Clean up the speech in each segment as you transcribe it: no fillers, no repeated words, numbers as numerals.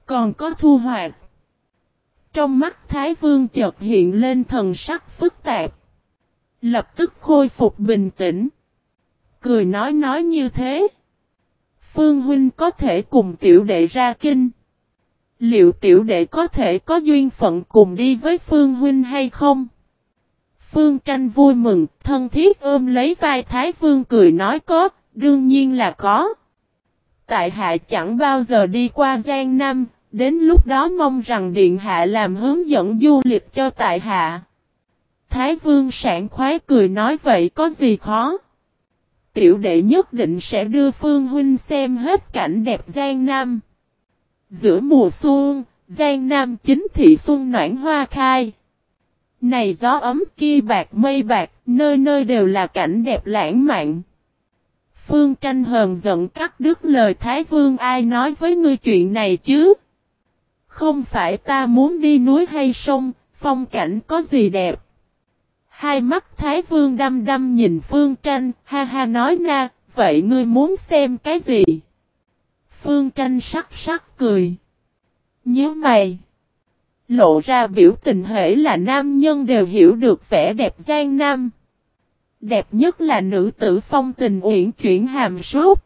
Còn có thu hoạch. Trong mắt Thái Vương chợt hiện lên thần sắc phức tạp. Lập tức khôi phục bình tĩnh. Cười nói như thế. Phương huynh có thể cùng tiểu đệ ra kinh. Liệu tiểu đệ có thể có duyên phận cùng đi với Phương huynh hay không? Phương Tranh vui mừng, thân thiết ôm lấy vai Thái Vương cười nói có, đương nhiên là có. Tại hạ chẳng bao giờ đi qua Giang Nam, đến lúc đó mong rằng điện hạ làm hướng dẫn du lịch cho tại hạ. Thái Vương sảng khoái cười nói vậy có gì khó. Tiểu đệ nhất định sẽ đưa Phương huynh xem hết cảnh đẹp Giang Nam. Giữa mùa xuân, Giang Nam chính thị xuân noãn hoa khai. Này gió ấm kia bạc mây bạc, nơi nơi đều là cảnh đẹp lãng mạn. Phương Tranh hờn giận cắt đứt lời Thái Vương ai nói với ngươi chuyện này chứ? Không phải ta muốn đi núi hay sông, phong cảnh có gì đẹp. Hai mắt Thái Vương đăm đăm nhìn Phương Tranh, ha ha nói na, vậy ngươi muốn xem cái gì? Phương Tranh sắc sắc cười. Nhớ mày. Lộ ra biểu tình hễ là nam nhân đều hiểu được vẻ đẹp Giang Nam. Đẹp nhất là nữ tử phong tình uyển chuyển hàm sốt.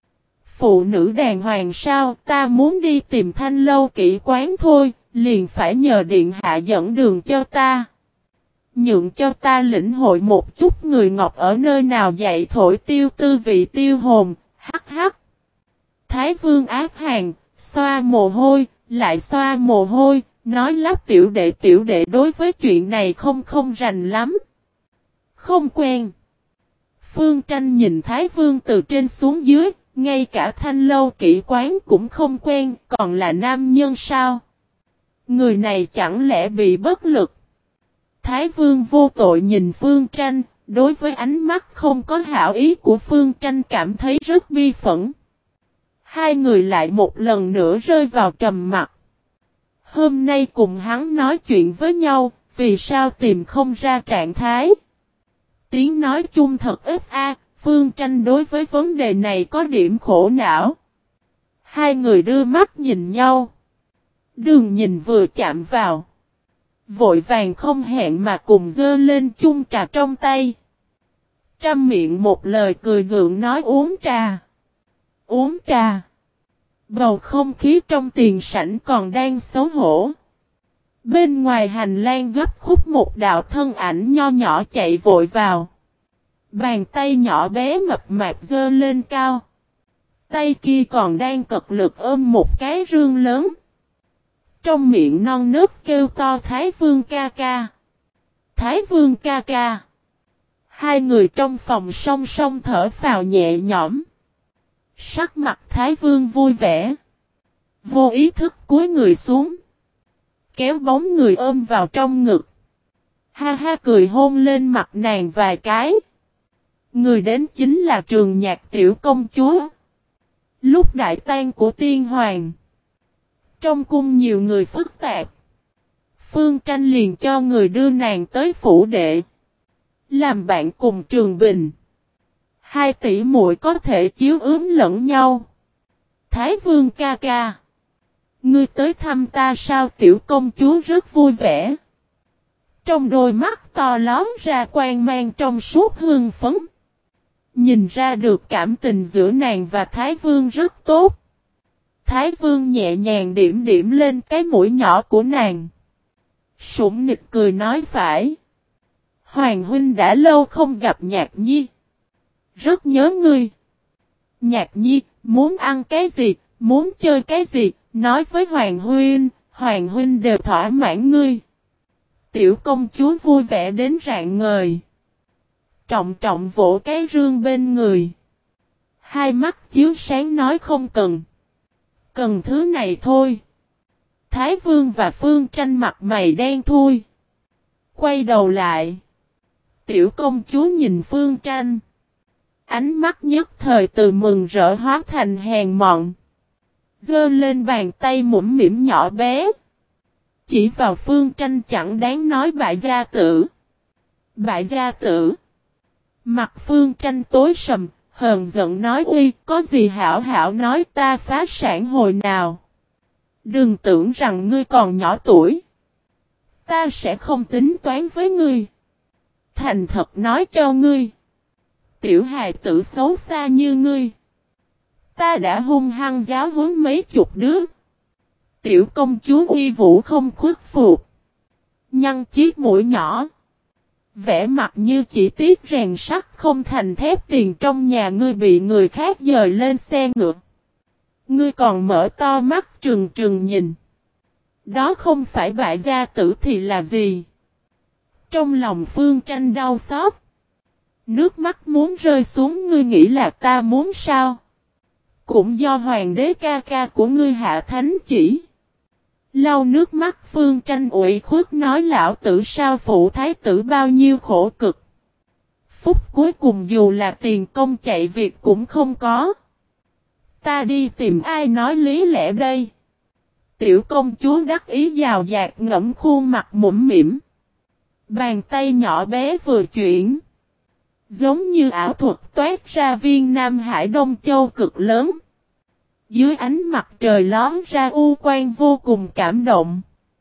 Phụ nữ đàng hoàng sao, ta muốn đi tìm Thanh Lâu kỹ quán thôi, liền phải nhờ điện hạ dẫn đường cho ta. Nhượng cho ta lĩnh hội một chút người ngọc ở nơi nào dạy thổi tiêu tư vị tiêu hồn, hắc hắc. Thái Vương ác hàng, xoa mồ hôi, lại xoa mồ hôi, nói lắp tiểu đệ đối với chuyện này không rành lắm. Không quen. Phương Tranh nhìn Thái Vương từ trên xuống dưới, ngay cả Thanh Lâu kỹ quán cũng không quen, còn là nam nhân sao? Người này chẳng lẽ bị bất lực? Thái Vương vô tội nhìn Phương Tranh, đối với ánh mắt không có hảo ý của Phương Tranh cảm thấy rất bi phẫn. Hai người lại một lần nữa rơi vào trầm mặc. Hôm nay cùng hắn nói chuyện với nhau, vì sao tìm không ra trạng thái? Tiếng nói chung thật ít Phương Tranh đối với vấn đề này có điểm khổ não. Hai người đưa mắt nhìn nhau. Đường nhìn vừa chạm vào. Vội vàng không hẹn mà cùng dơ lên chung trà trong tay. Trăm miệng một lời cười gượng nói uống trà. Uống trà. Bầu không khí trong tiền sảnh còn đang xấu hổ. Bên ngoài hành lang gấp khúc một đạo thân ảnh nho nhỏ chạy vội vào. Bàn tay nhỏ bé mập mạp dơ lên cao. Tay kia còn đang cật lực ôm một cái rương lớn. Trong miệng non nớt kêu to Thái Vương ca ca. Thái Vương ca ca. Hai người trong phòng song song thở phào nhẹ nhõm. Sắc mặt Thái Vương vui vẻ. Vô ý thức cúi người xuống. Kéo bóng người ôm vào trong ngực. Ha ha cười hôn lên mặt nàng vài cái. Người đến chính là Trường Nhạc tiểu công chúa. Lúc đại tang của tiên hoàng. Trong cung nhiều người phức tạp. Phương Tranh liền cho người đưa nàng tới phủ đệ. Làm bạn cùng Trường Bình. Hai tỷ muội có thể chiếu ướm lẫn nhau. Thái Vương ca ca. Ngươi tới thăm ta sao? Tiểu công chúa rất vui vẻ. Trong đôi mắt to lóm ra quang mang trong suốt hương phấn. Nhìn ra được cảm tình giữa nàng và Thái Vương rất tốt. Thái Vương nhẹ nhàng điểm điểm lên cái mũi nhỏ của nàng. Sủng nịch cười nói phải. Hoàng huynh đã lâu không gặp Nhạc Nhi. Rất nhớ ngươi. Nhạc Nhi, muốn ăn cái gì, muốn chơi cái gì, nói với Hoàng huynh đều thỏa mãn ngươi. Tiểu công chúa vui vẻ đến rạng ngời. Trọng trọng vỗ cái rương bên người. Hai mắt chiếu sáng nói không cần. Cần thứ này thôi. Thái Vương và Phương Tranh mặt mày đen thui. Quay đầu lại. Tiểu công chúa nhìn Phương Tranh. Ánh mắt nhất thời từ mừng rỡ hóa thành hèn mọn. Giơ lên bàn tay mũm mỉm nhỏ bé. Chỉ vào Phương Tranh chẳng đáng nói bại gia tử. Bại gia tử. Mặt Phương Tranh tối sầm, hờn giận nói uy, có gì hảo hảo nói ta phá sản hồi nào. Đừng tưởng rằng ngươi còn nhỏ tuổi. Ta sẽ không tính toán với ngươi. Thành thật nói cho ngươi. Tiểu hài tử xấu xa như ngươi. Ta đã hung hăng giáo huấn mấy chục đứa. Tiểu công chúa uy vũ không khuất phục. Nhăn chiếc mũi nhỏ. Vẻ mặt như chỉ tiếc rèn sắt không thành thép tiền trong nhà ngươi bị người khác dời lên xe ngựa. Ngươi còn mở to mắt trừng trừng nhìn. Đó không phải bại gia tử thì là gì? Trong lòng Phương Tranh đau xót. Nước mắt muốn rơi xuống, ngươi nghĩ là ta muốn sao? Cũng do hoàng đế ca ca của ngươi hạ thánh chỉ. Lau nước mắt Phương Tranh ủy khuất nói lão tử sao phụ thái tử bao nhiêu khổ cực. Phút cuối cùng dù là tiền công chạy việc cũng không có. Ta đi tìm ai nói lý lẽ đây? Tiểu công chúa đắc ý giàu dạt ngẫm khuôn mặt mũm mỉm. Bàn tay nhỏ bé vừa chuyển. Giống như ảo thuật toát ra viên Nam Hải Đông Châu cực lớn. Dưới ánh mặt trời lón ra u quang vô cùng cảm động.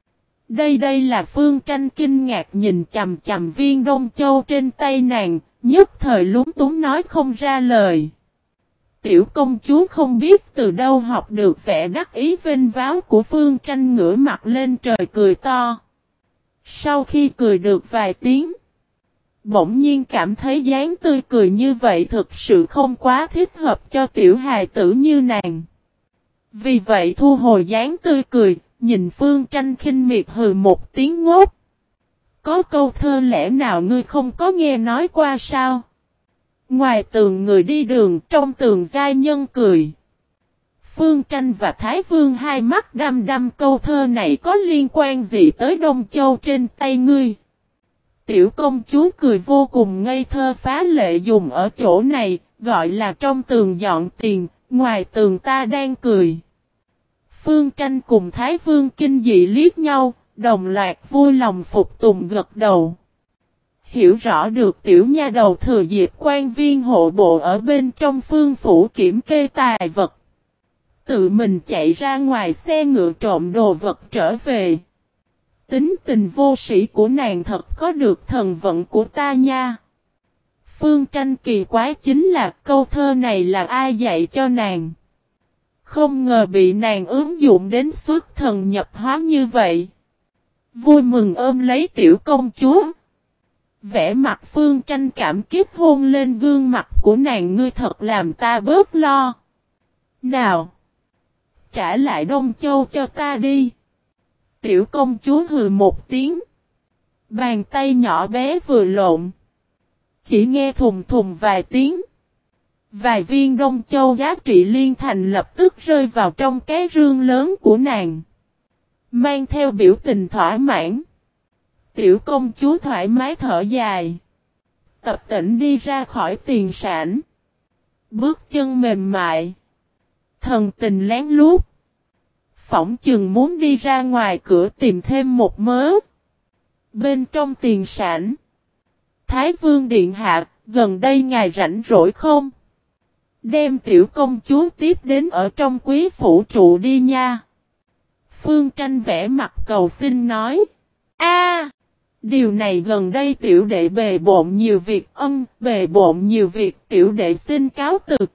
Đây là Phương Tranh kinh ngạc nhìn chằm chằm viên Đông Châu trên tay nàng, nhất thời lúng túng nói không ra lời. Tiểu công chúa không biết từ đâu học được vẻ đắc ý vênh váo của Phương Tranh, ngửa mặt lên trời cười to. Sau khi cười được vài tiếng, bỗng nhiên cảm thấy dáng tươi cười như vậy thực sự không quá thích hợp cho tiểu hài tử như nàng. Vì vậy thu hồi dáng tươi cười, nhìn Phương Tranh khinh miệt hừ một tiếng ngốt. Có câu thơ lẽ nào ngươi không có nghe nói qua sao? Ngoài tường người đi đường, trong tường giai nhân cười. Phương Tranh và Thái Vương hai mắt đăm đăm, câu thơ này có liên quan gì tới Đông Châu trên tay ngươi? Tiểu công chúa cười vô cùng ngây thơ phá lệ, dùng ở chỗ này, gọi là trong tường dọn tiền, ngoài tường ta đang cười. Phương Tranh cùng Thái Vương kinh dị liếc nhau, đồng loạt vui lòng phục tùng gật đầu. Hiểu rõ được tiểu nha đầu thừa dịp quan viên hộ bộ ở bên trong phương phủ kiểm kê tài vật. Tự mình chạy ra ngoài xe ngựa trộm đồ vật trở về. Tính tình vô sĩ của nàng thật có được thần vận của ta nha. Phương Tranh kỳ quái chính là câu thơ này là ai dạy cho nàng. Không ngờ bị nàng ứng dụng đến xuất thần nhập hóa như vậy. Vui mừng ôm lấy tiểu công chúa. Vẻ mặt Phương Tranh cảm kích hôn lên gương mặt của nàng, ngươi thật làm ta bớt lo. Nào! Trả lại Đông Châu cho ta đi. Tiểu công chúa hừ một tiếng. Bàn tay nhỏ bé vừa lộn. Chỉ nghe thùng thùng vài tiếng. Vài viên Đông Châu giá trị liên thành lập tức rơi vào trong cái rương lớn của nàng. Mang theo biểu tình thỏa mãn. Tiểu công chúa thoải mái thở dài. Tập tễnh đi ra khỏi tiền sảnh. Bước chân mềm mại. Thần tình lén lút. Phỏng chừng muốn đi ra ngoài cửa tìm thêm một mớ. Bên trong tiền sảnh. Thái Vương điện hạ, gần đây ngài rảnh rỗi không? Đem tiểu công chúa tiếp đến ở trong quý phủ trụ đi nha. Phương Tranh vẽ mặt cầu xin nói. Điều này gần đây tiểu đệ bề bộn nhiều việc, bề bộn nhiều việc, tiểu đệ xin cáo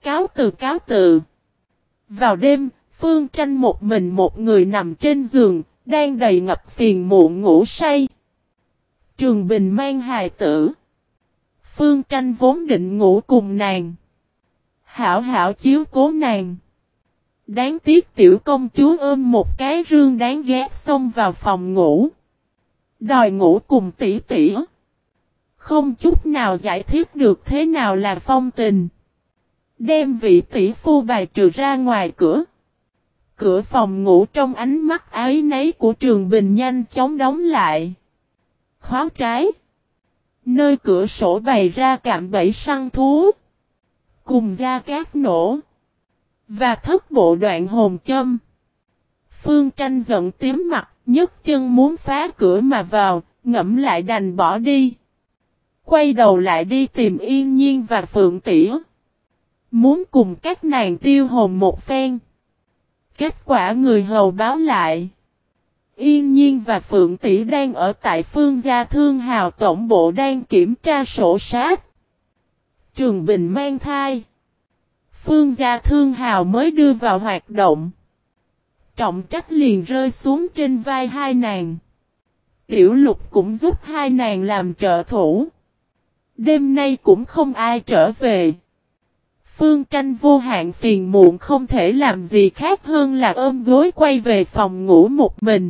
từ. Vào đêm, Phương Tranh một mình một người nằm trên giường, đang đầy ngập phiền muộn ngủ say. Trường Bình mang hài tử. Phương Tranh vốn định ngủ cùng nàng. Hảo hảo chiếu cố nàng. Đáng tiếc tiểu công chúa ôm một cái rương đáng ghét xông vào phòng ngủ. Đòi ngủ cùng tỷ tỷ. Không chút nào giải thích được thế nào là phong tình. Đem vị tỷ phu bài trừ ra ngoài cửa. Cửa phòng ngủ trong ánh mắt áy náy của Trường Bình nhanh chóng đóng lại. Khóa trái. Nơi cửa sổ bày ra cạm bẫy săn thú. Cùng gia cát nổ. Và thất bộ đoạn hồn châm. Phương Tranh giận tím mặt, nhấc chân muốn phá cửa mà vào, ngẫm lại đành bỏ đi. Quay đầu lại đi tìm Yên Nhiên và Phượng Tỉ. Muốn cùng các nàng tiêu hồn một phen. Kết quả người hầu báo lại. Yên Nhiên và Phượng Tỷ đang ở tại Phương Gia Thương Hào tổng bộ đang kiểm tra sổ sách. Trường Bình mang thai. Phương Gia Thương Hào mới đưa vào hoạt động. Trọng trách liền rơi xuống trên vai hai nàng. Tiểu Lục cũng giúp hai nàng làm trợ thủ. Đêm nay cũng không ai trở về. Phương Tranh vô hạn phiền muộn không thể làm gì khác hơn là ôm gối quay về phòng ngủ một mình.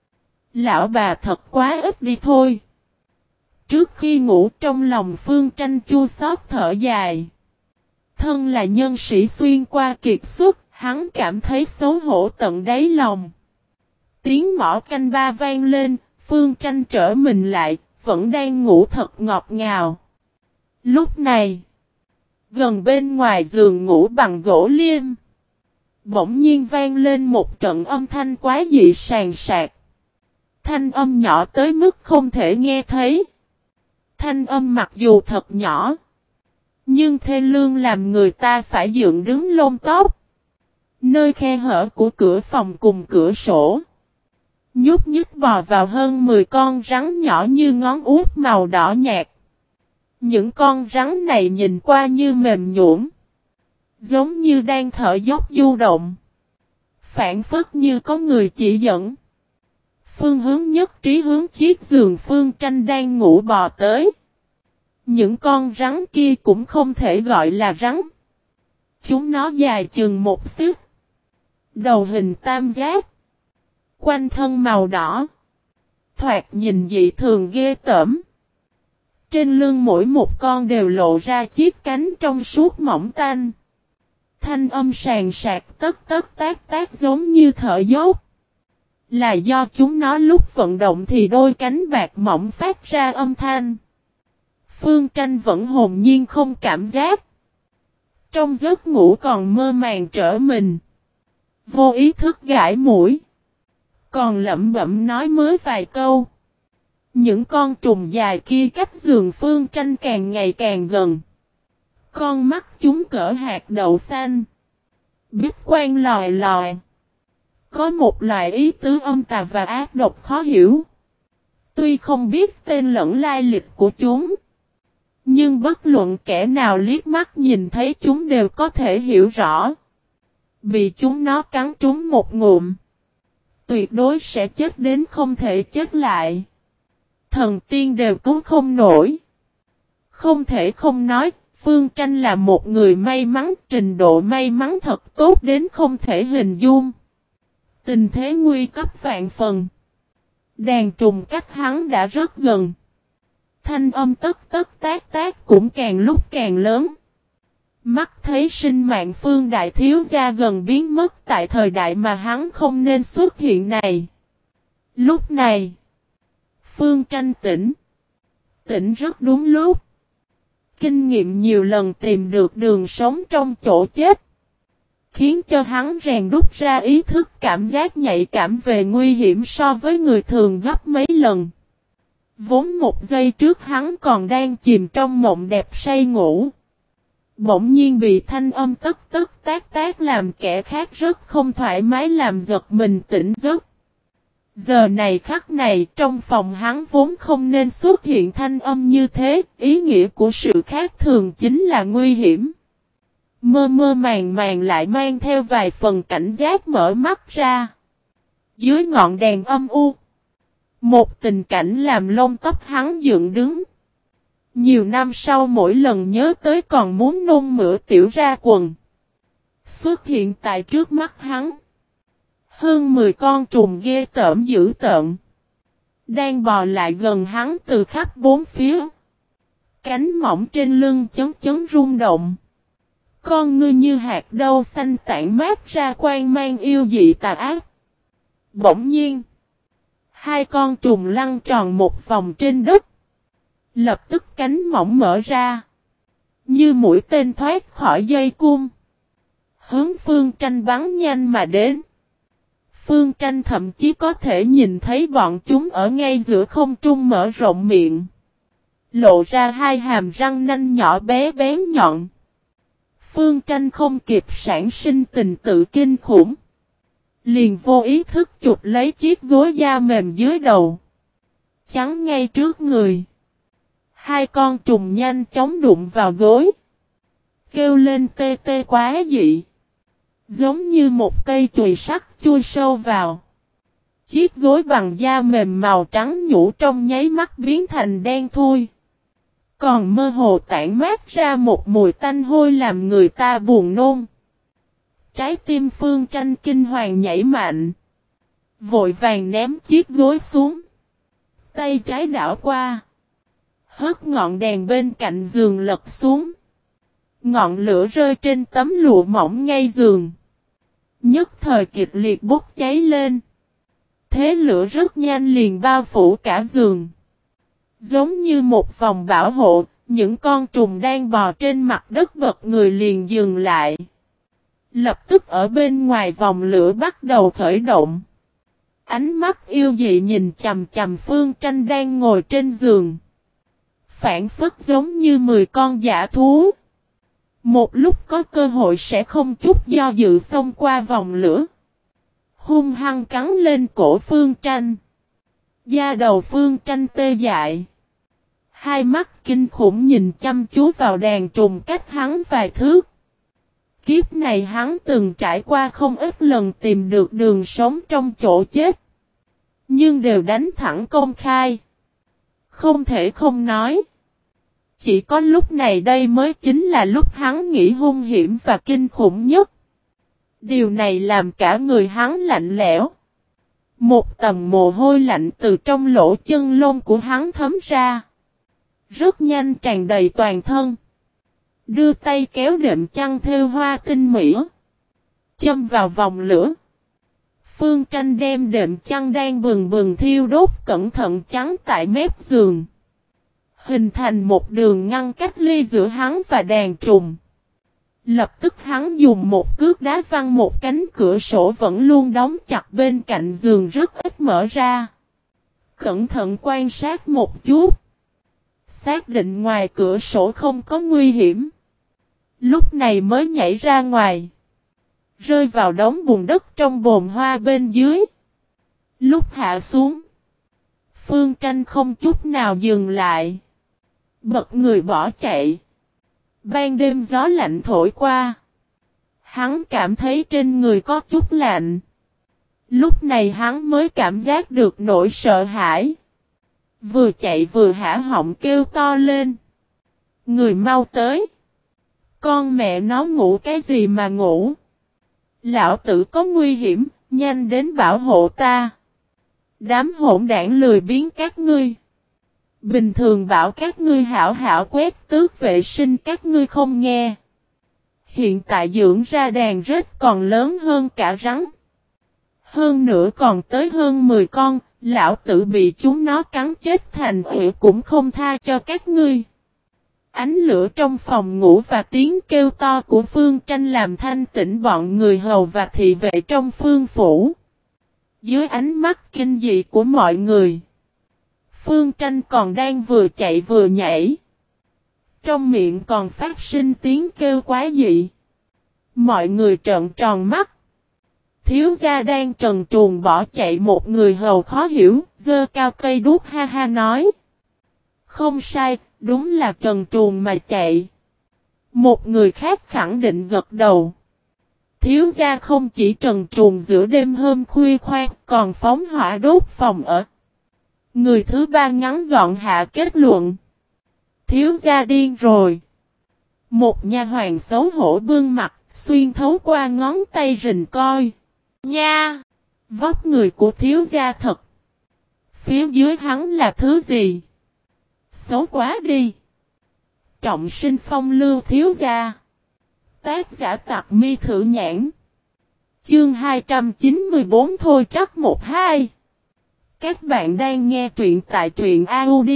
Lão bà thật quá ít đi thôi. Trước khi ngủ trong lòng Phương Tranh chua xót thở dài. Thân là nhân sĩ xuyên qua kiệt xuất, hắn cảm thấy xấu hổ tận đáy lòng. Tiếng mõ canh ba vang lên, Phương Tranh trở mình lại, vẫn đang ngủ thật ngọt ngào. Lúc này, gần bên ngoài giường ngủ bằng gỗ liêm, bỗng nhiên vang lên một trận âm thanh quá dị sàn sạc. Thanh âm nhỏ tới mức không thể nghe thấy. Thanh âm mặc dù thật nhỏ, nhưng thê lương làm người ta phải dựng đứng lông tóc. Nơi khe hở của cửa phòng cùng cửa sổ, nhúc nhích bò vào hơn 10 con rắn nhỏ như ngón út màu đỏ nhạt. Những con rắn này nhìn qua như mềm nhũn, giống như đang thở dốc du động. Phản phất như có người chỉ dẫn. Phương hướng nhất trí hướng chiếc giường Phương Tranh đang ngủ bò tới. Những con rắn kia cũng không thể gọi là rắn. Chúng nó dài chừng một xích. Đầu hình tam giác. Quanh thân màu đỏ. Thoạt nhìn dị thường ghê tởm. Trên lưng mỗi một con đều lộ ra chiếc cánh trong suốt mỏng tanh. Thanh âm sàn sạc tất tất tác tác giống như thở dốc. Là do chúng nó lúc vận động thì đôi cánh bạc mỏng phát ra âm thanh. Phương Tranh vẫn hồn nhiên không cảm giác. Trong giấc ngủ còn mơ màng trở mình. Vô ý thức gãi mũi. Còn lẩm bẩm nói mới vài câu. Những con trùng dài kia cách giường Phương Tranh càng ngày càng gần. Con mắt chúng cỡ hạt đậu xanh. Biết quan lòi lòi. Có một loại ý tứ âm tà và ác độc khó hiểu. Tuy không biết tên lẫn lai lịch của chúng, nhưng bất luận kẻ nào liếc mắt nhìn thấy chúng đều có thể hiểu rõ. Bị chúng nó cắn trúng một ngụm, tuyệt đối sẽ chết đến không thể chết lại. Thần tiên đều cứu không nổi. Không thể không nói, Phương Tranh là một người may mắn, trình độ may mắn thật tốt đến không thể hình dung. Tình thế nguy cấp vạn phần. Đàn trùng cách hắn đã rất gần. Thanh âm tất tất tác tác cũng càng lúc càng lớn. Mắt thấy sinh mạng Phương đại thiếu gia gần biến mất tại thời đại mà hắn không nên xuất hiện này. Lúc này, Phương Tranh tỉnh. Tỉnh rất đúng lúc. Kinh nghiệm nhiều lần tìm được đường sống trong chỗ chết, khiến cho hắn rèn đúc ra ý thức cảm giác nhạy cảm về nguy hiểm so với người thường gấp mấy lần. Vốn một giây trước hắn còn đang chìm trong mộng đẹp say ngủ. Bỗng nhiên bị thanh âm tất tất tác tác làm kẻ khác rất không thoải mái làm giật mình tỉnh giấc. Giờ này khắc này trong phòng hắn vốn không nên xuất hiện thanh âm như thế, ý nghĩa của sự khác thường chính là nguy hiểm. Mơ mơ màng màng lại mang theo vài phần cảnh giác mở mắt ra. Dưới ngọn đèn âm u, một tình cảnh làm lông tóc hắn dựng đứng. Nhiều năm sau mỗi lần nhớ tới còn muốn nôn mửa tiểu ra quần. Xuất hiện tại trước mắt hắn. Hơn 10 con trùng ghê tởm dữ tợn. Đang bò lại gần hắn từ khắp bốn phía. Cánh mỏng trên lưng chấn chấn rung động. Con ngươi như hạt đậu xanh tản mát ra quang mang yêu dị tà ác. Bỗng nhiên, hai con trùng lăn tròn một vòng trên đất. Lập tức cánh mỏng mở ra, như mũi tên thoát khỏi dây cung, hướng Phương Tranh bắn nhanh mà đến. Phương Tranh thậm chí có thể nhìn thấy bọn chúng ở ngay giữa không trung mở rộng miệng, lộ ra hai hàm răng nanh nhỏ bé bén nhọn. Phương Tranh không kịp sản sinh tình tự kinh khủng, Liền vô ý thức chụp lấy chiếc gối da mềm dưới đầu. Chắn ngay trước người. Hai con trùng nhanh chóng đụng vào gối. Kêu lên tê tê quá dị. Giống như một cây chùy sắt chui sâu vào. Chiếc gối bằng da mềm màu trắng nhũ trong nháy mắt biến thành đen thui. Còn mơ hồ tản mát ra một mùi tanh hôi làm người ta buồn nôn. Trái tim Phương Tranh kinh hoàng nhảy mạnh. Vội vàng ném chiếc gối xuống. Tay trái đảo qua. Hất ngọn đèn bên cạnh giường lật xuống. Ngọn lửa rơi trên tấm lụa mỏng ngay giường. Nhất thời kịch liệt bốc cháy lên. Thế lửa rất nhanh liền bao phủ cả giường. Giống như một vòng bảo hộ, những con trùng đang bò trên mặt đất bật người liền dừng lại. Lập tức ở bên ngoài vòng lửa bắt đầu khởi động. Ánh mắt yêu dị nhìn chằm chằm Phương Tranh đang ngồi trên giường. Phản phất giống như 10 con dã thú. Một lúc có cơ hội sẽ không chút do dự xông qua vòng lửa. Hung hăng cắn lên cổ Phương Tranh. Da đầu Phương Tranh tê dại. Hai mắt kinh khủng nhìn chăm chú vào đàn trùng cách hắn vài thước. Kiếp này hắn từng trải qua không ít lần tìm được đường sống trong chỗ chết. Nhưng đều đánh thẳng công khai. Không thể không nói. Chỉ có lúc này đây mới chính là lúc hắn nghĩ hung hiểm và kinh khủng nhất. Điều này làm cả người hắn lạnh lẽo. Một tầng mồ hôi lạnh từ trong lỗ chân lông của hắn thấm ra. Rất nhanh tràn đầy toàn thân. Đưa tay kéo đệm chăn thêu hoa tinh mỹ. Châm vào vòng lửa. Phương Tranh đem đệm chăn đang bừng bừng thiêu đốt cẩn thận chắn tại mép giường. Hình thành một đường ngăn cách ly giữa hắn và đàn trùng. Lập tức hắn dùng một cước đá văng một cánh cửa sổ vẫn luôn đóng chặt bên cạnh giường rất ít mở ra. Cẩn thận quan sát một chút. Xác định ngoài cửa sổ không có nguy hiểm. Lúc này mới nhảy ra ngoài. Rơi vào đống bùn đất trong bồn hoa bên dưới. Lúc hạ xuống. Phương Tranh không chút nào dừng lại. Bật người bỏ chạy. Ban đêm gió lạnh thổi qua. Hắn cảm thấy trên người có chút lạnh. Lúc này hắn mới cảm giác được nỗi sợ hãi. Vừa chạy vừa hả họng kêu to lên. Người mau tới. Con mẹ nó ngủ cái gì mà ngủ. Lão tử có nguy hiểm, nhanh đến bảo hộ ta. Đám hỗn đảng lười biếng các ngươi. Bình thường bảo các ngươi hảo hảo quét tước vệ sinh các ngươi không nghe. Hiện tại dưỡng ra đàn rết còn lớn hơn cả rắn. Hơn nữa còn tới hơn 10 con, lão tử bị chúng nó cắn chết thành ủy cũng không tha cho các ngươi. Ánh lửa trong phòng ngủ và tiếng kêu to của Phương Tranh làm thanh tỉnh bọn người hầu và thị vệ trong phương phủ. Dưới ánh mắt kinh dị của mọi người, Phương Tranh còn đang vừa chạy vừa nhảy. Trong miệng còn phát sinh tiếng kêu quá dị. Mọi người trợn tròn mắt. Thiếu gia đang trần truồng bỏ chạy, một người hầu khó hiểu, giơ cao cây đuốc ha ha nói. Không sai, đúng là trần truồng mà chạy. Một người khác khẳng định gật đầu. Thiếu gia không chỉ trần truồng giữa đêm hôm khuya khoát, còn phóng hỏa đốt phòng ở. Người thứ ba ngắn gọn hạ kết luận. Thiếu gia điên rồi. Một nha hoàn xấu hổ bương mặt, xuyên thấu qua ngón tay rình coi. Nha! Vóc người của thiếu gia thật. Phía dưới hắn là thứ gì? Xấu quá đi. Trọng sinh phong lưu thiếu gia. Tác giả Tặc Mi Thử Nhãn. Chương 294 thôi trắc 12. Các bạn đang nghe truyện tại truyện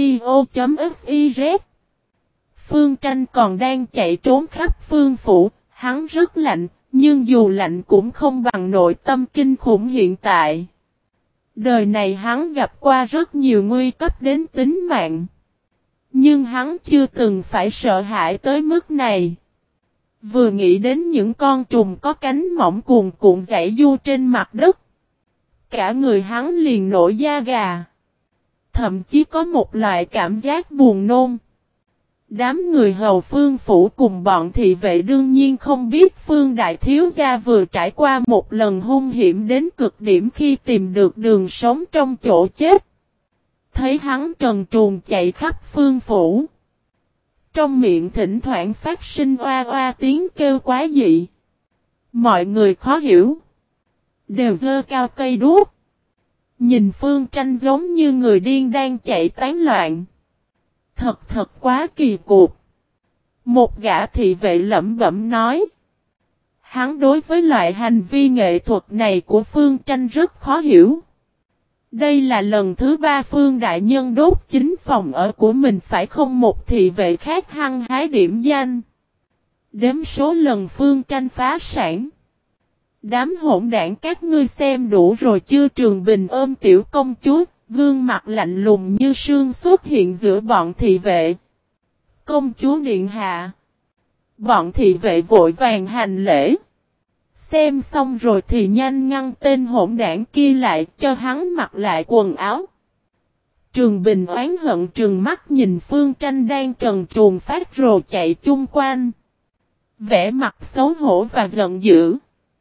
audio.fiz. Phương Tranh còn đang chạy trốn khắp phương phủ, hắn rất lạnh, nhưng dù lạnh cũng không bằng nội tâm kinh khủng hiện tại. Đời này hắn gặp qua rất nhiều nguy cấp đến tính mạng. Nhưng hắn chưa từng phải sợ hãi tới mức này. Vừa nghĩ đến những con trùng có cánh mỏng cuồn cuộn dãy du trên mặt đất. Cả người hắn liền nổi da gà. Thậm chí có một loại cảm giác buồn nôn. Đám người hầu Phương phủ cùng bọn thị vệ đương nhiên không biết Phương đại thiếu gia vừa trải qua một lần hung hiểm đến cực điểm khi tìm được đường sống trong chỗ chết. Thấy hắn trần truồng chạy khắp Phương phủ. Trong miệng thỉnh thoảng phát sinh oa oa tiếng kêu quá dị. Mọi người khó hiểu. Đều giơ cao cây đuốc. Nhìn Phương Tranh giống như người điên đang chạy tán loạn. Thật quá kỳ cục. Một gã thị vệ lẩm bẩm nói. Hắn đối với loại hành vi nghệ thuật này của Phương Tranh rất khó hiểu. Đây là lần thứ 3 Phương đại nhân đốt chính phòng ở của mình phải không, một thị vệ khác hăng hái điểm danh. Đếm số lần Phương Tranh phá sản. Đám hỗn đảng các ngươi xem đủ rồi chưa? Trường Bình ôm tiểu công chúa, gương mặt lạnh lùng như sương xuất hiện giữa bọn thị vệ. Công chúa điện hạ. Bọn thị vệ vội vàng hành lễ. Xem xong rồi thì nhanh ngăn tên hỗn đảng kia lại, cho hắn mặc lại quần áo. Trường Bình oán hận trừng mắt nhìn Phương Tranh đang trần truồng phát rồ chạy chung quanh. Vẻ mặt xấu hổ và giận dữ.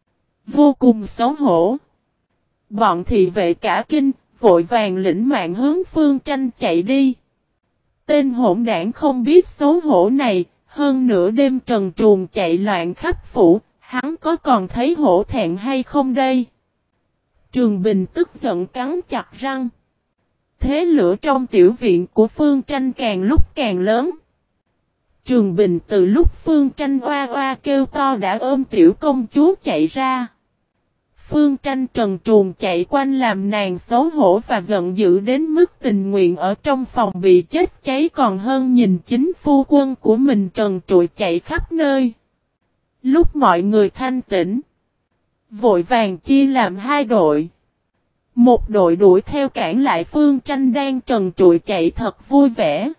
Vô cùng xấu hổ. Bọn thị vệ cả kinh, vội vàng lĩnh mạng hướng Phương Tranh chạy đi. Tên hỗn đảng không biết xấu hổ này, hơn nửa đêm trần truồng chạy loạn khắp phủ, hắn có còn thấy hổ thẹn hay không đây? Trường Bình tức giận cắn chặt răng. Thế lửa trong tiểu viện của Phương Tranh càng lúc càng lớn. Trường Bình từ lúc Phương Tranh oa oa kêu to đã ôm tiểu công chúa chạy ra. Phương Tranh trần truồng chạy quanh làm nàng xấu hổ và giận dữ đến mức tình nguyện ở trong phòng bị chết cháy còn hơn nhìn chính phu quân của mình trần trụi chạy khắp nơi. Lúc mọi người thanh tĩnh, vội vàng chia làm hai đội. Một đội đuổi theo cản lại Phương Tranh đang trần trụi chạy thật vui vẻ.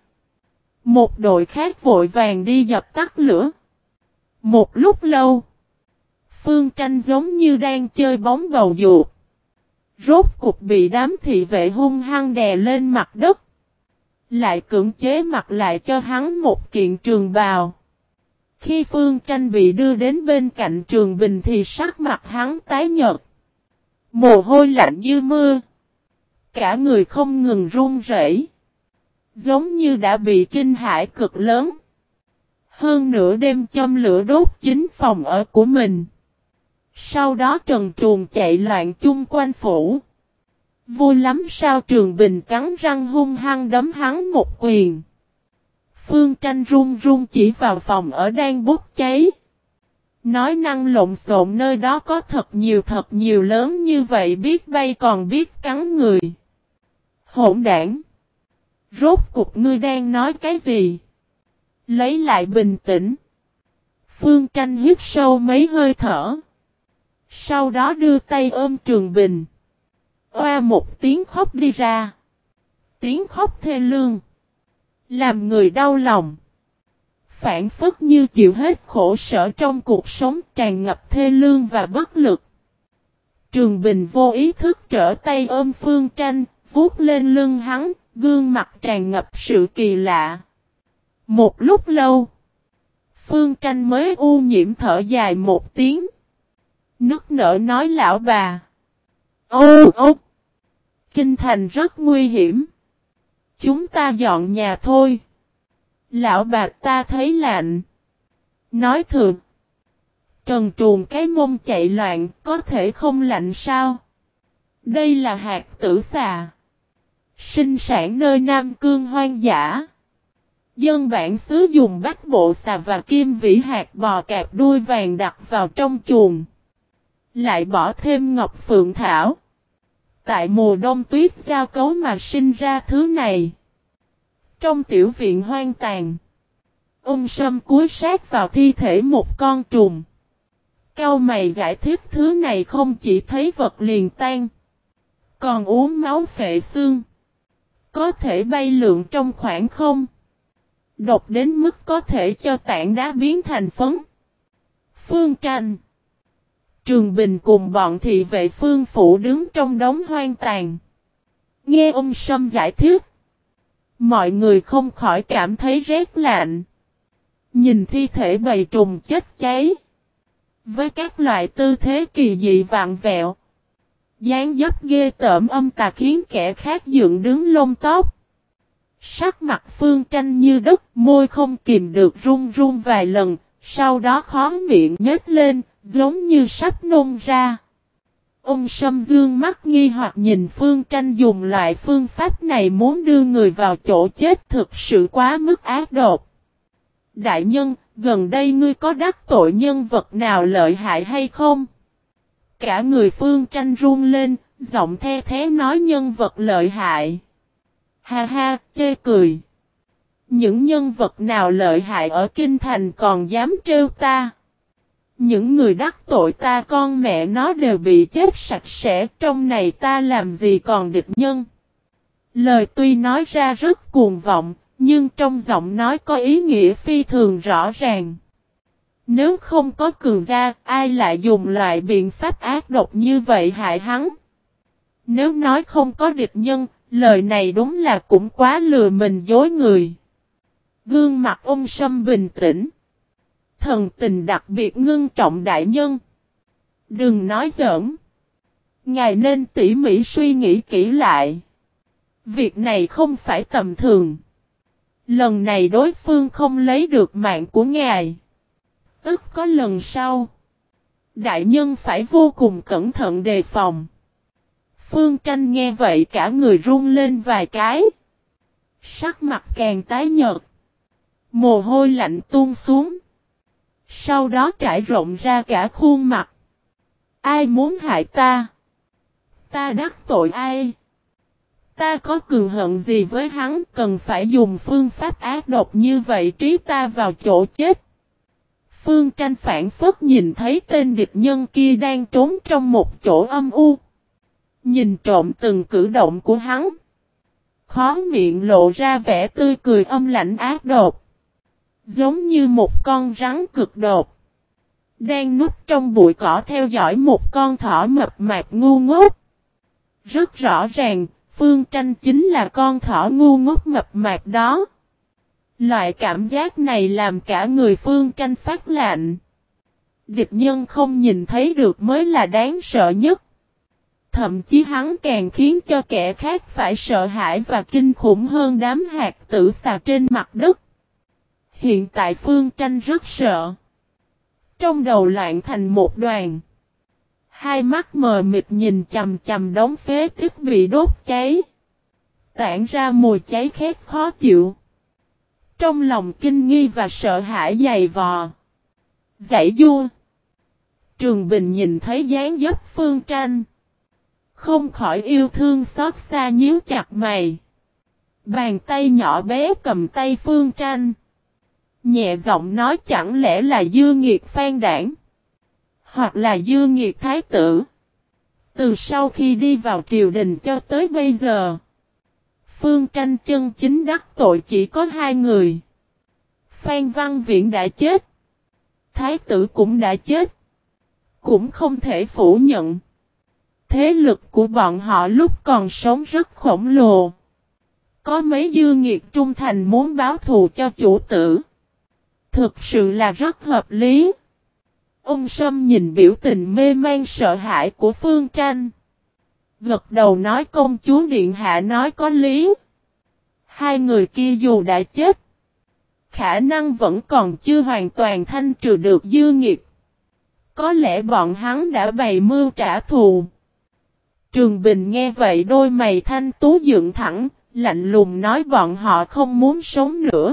Một đội khác vội vàng đi dập tắt lửa. Một lúc lâu, Phương Tranh giống như đang chơi bóng bầu dục. Rốt cục bị đám thị vệ hung hăng đè lên mặt đất. Lại cưỡng chế mặc lại cho hắn một kiện trường bào. Khi Phương Tranh bị đưa đến bên cạnh Trường Bình thì sắc mặt hắn tái nhợt. Mồ hôi lạnh như mưa. Cả người không ngừng run rẩy, giống như đã bị kinh hãi cực lớn. Hơn nửa đêm châm lửa đốt chính phòng ở của mình. Sau đó trần truồng chạy loạn chung quanh phủ. Vui lắm sao? Trường Bình cắn răng hung hăng đấm hắn một quyền. Phương Tranh run run chỉ vào phòng ở đang bốc cháy. Nói năng lộn xộn, nơi đó có thật nhiều lớn như vậy biết bay còn biết cắn người. Hỗn đảng! Rốt cục ngươi đang nói cái gì? Lấy lại bình tĩnh. Phương Tranh hít sâu mấy hơi thở. Sau đó đưa tay ôm Trường Bình. Oa một tiếng khóc đi ra. Tiếng khóc thê lương. Làm người đau lòng. Phản phất như chịu hết khổ sở trong cuộc sống, tràn ngập thê lương và bất lực. Trường Bình vô ý thức trở tay ôm Phương Tranh, vuốt lên lưng hắn, gương mặt tràn ngập sự kỳ lạ. Một lúc lâu, Phương Tranh mới u nhiễm thở dài một tiếng. Nức nở nói: lão bà. Ô! Kinh thành rất nguy hiểm. Chúng ta dọn nhà thôi. Lão bà, ta thấy lạnh. Nói thường. Trần truồng cái mông chạy loạn, có thể không lạnh sao? Đây là hạt tử xà. Sinh sản nơi Nam Cương hoang dã. Dân bản xứ dùng bách bộ xà và kim vĩ hạt bò cạp đuôi vàng đặt vào trong chuồng. Lại bỏ thêm ngọc phượng thảo. Tại mùa đông tuyết giao cấu mà sinh ra thứ này. Trong tiểu viện hoang tàn, ông Sâm cúi sát vào thi thể một con trùng. Cau mày giải thích thứ này không chỉ thấy vật liền tan, còn uống máu phệ xương. Có thể bay lượn trong khoảng không. Độc đến mức có thể cho tảng đá biến thành phấn. Phương Tranh. Trường Bình cùng bọn thị vệ Phương Phủ đứng trong đống hoang tàn. Nghe ông Sâm giải thích, mọi người không khỏi cảm thấy rét lạnh. Nhìn thi thể bầy trùng chết cháy, với các loại tư thế kỳ dị vặn vẹo, dáng dấp ghê tởm âm tà khiến kẻ khác dựng đứng lông tóc. Sắc mặt Phương Tranh như đất, môi không kìm được run run vài lần, sau đó khóe miệng nhếch lên, giống như sắp nôn ra. Ông Sâm dương mắt nghi hoặc nhìn Phương Tranh dùng loại phương pháp này muốn đưa người vào chỗ chết thực sự quá mức ác độc. Đại nhân, gần đây ngươi có đắc tội nhân vật nào lợi hại hay không? Cả người Phương Tranh run lên, giọng the thé nói nhân vật lợi hại. Ha ha, chê cười. Những nhân vật nào lợi hại ở Kinh Thành còn dám trêu ta? Những người đắc tội ta con mẹ nó đều bị chết sạch sẽ, trong này ta làm gì còn địch nhân? Lời tuy nói ra rất cuồng vọng, nhưng trong giọng nói có ý nghĩa phi thường rõ ràng. Nếu không có cường gia, ai lại dùng loại biện pháp ác độc như vậy hại hắn? Nếu nói không có địch nhân, lời này đúng là cũng quá lừa mình dối người. Gương mặt ông Sâm bình tĩnh. Thần tình đặc biệt ngưng trọng đại nhân. Đừng nói giỡn. Ngài nên tỉ mỉ suy nghĩ kỹ lại. Việc này không phải tầm thường. Lần này đối phương không lấy được mạng của ngài. Tức có lần sau. Đại nhân phải vô cùng cẩn thận đề phòng. Phương Tranh nghe vậy cả người run lên vài cái. Sắc mặt càng tái nhợt. Mồ hôi lạnh tuôn xuống. Sau đó trải rộng ra cả khuôn mặt. Ai muốn hại ta? Ta đắc tội ai? Ta có cừu hận gì với hắn cần phải dùng phương pháp ác độc như vậy trí ta vào chỗ chết? Phương Tranh phản phất nhìn thấy tên địch nhân kia đang trốn trong một chỗ âm u. Nhìn trộm từng cử động của hắn. Khóe miệng lộ ra vẻ tươi cười âm lạnh ác độc. Giống như một con rắn cực độc. Đang núp trong bụi cỏ theo dõi một con thỏ mập mạp ngu ngốc. Rất rõ ràng, Phương Tranh chính là con thỏ ngu ngốc mập mạp đó. Loại cảm giác này làm cả người Phương Tranh phát lạnh. Địch nhân không nhìn thấy được mới là đáng sợ nhất. Thậm chí hắn càng khiến cho kẻ khác phải sợ hãi và kinh khủng hơn đám hạt tử xà trên mặt đất. Hiện tại Phương Tranh rất sợ. Trong đầu loạn thành một đoàn. Hai mắt mờ mịt nhìn chằm chằm đống phế tích bị đốt cháy. Tản ra mùi cháy khét khó chịu. Trong lòng kinh nghi và sợ hãi dày vò. Giãy giụa. Trường Bình nhìn thấy dáng dấp Phương Tranh. Không khỏi yêu thương xót xa nhíu chặt mày. Bàn tay nhỏ bé cầm tay Phương Tranh. Nhẹ giọng nói chẳng lẽ là dư nghiệt Phan Đảng. Hoặc là dư nghiệt Thái tử. Từ sau khi đi vào triều đình cho tới bây giờ. Phương Tranh chân chính đắc tội chỉ có hai người. Phan Văn Viễn đã chết. Thái tử cũng đã chết. Cũng không thể phủ nhận. Thế lực của bọn họ lúc còn sống rất khổng lồ. Có mấy dư nghiệt trung thành muốn báo thù cho chủ tử. Thực sự là rất hợp lý. Ông Sâm nhìn biểu tình mê man sợ hãi của Phương Tranh. Gật đầu nói công chúa điện hạ nói có lý. Hai người kia dù đã chết. Khả năng vẫn còn chưa hoàn toàn thanh trừ được dư nghiệt. Có lẽ bọn hắn đã bày mưu trả thù. Trường Bình nghe vậy đôi mày thanh tú dựng thẳng, lạnh lùng nói bọn họ không muốn sống nữa.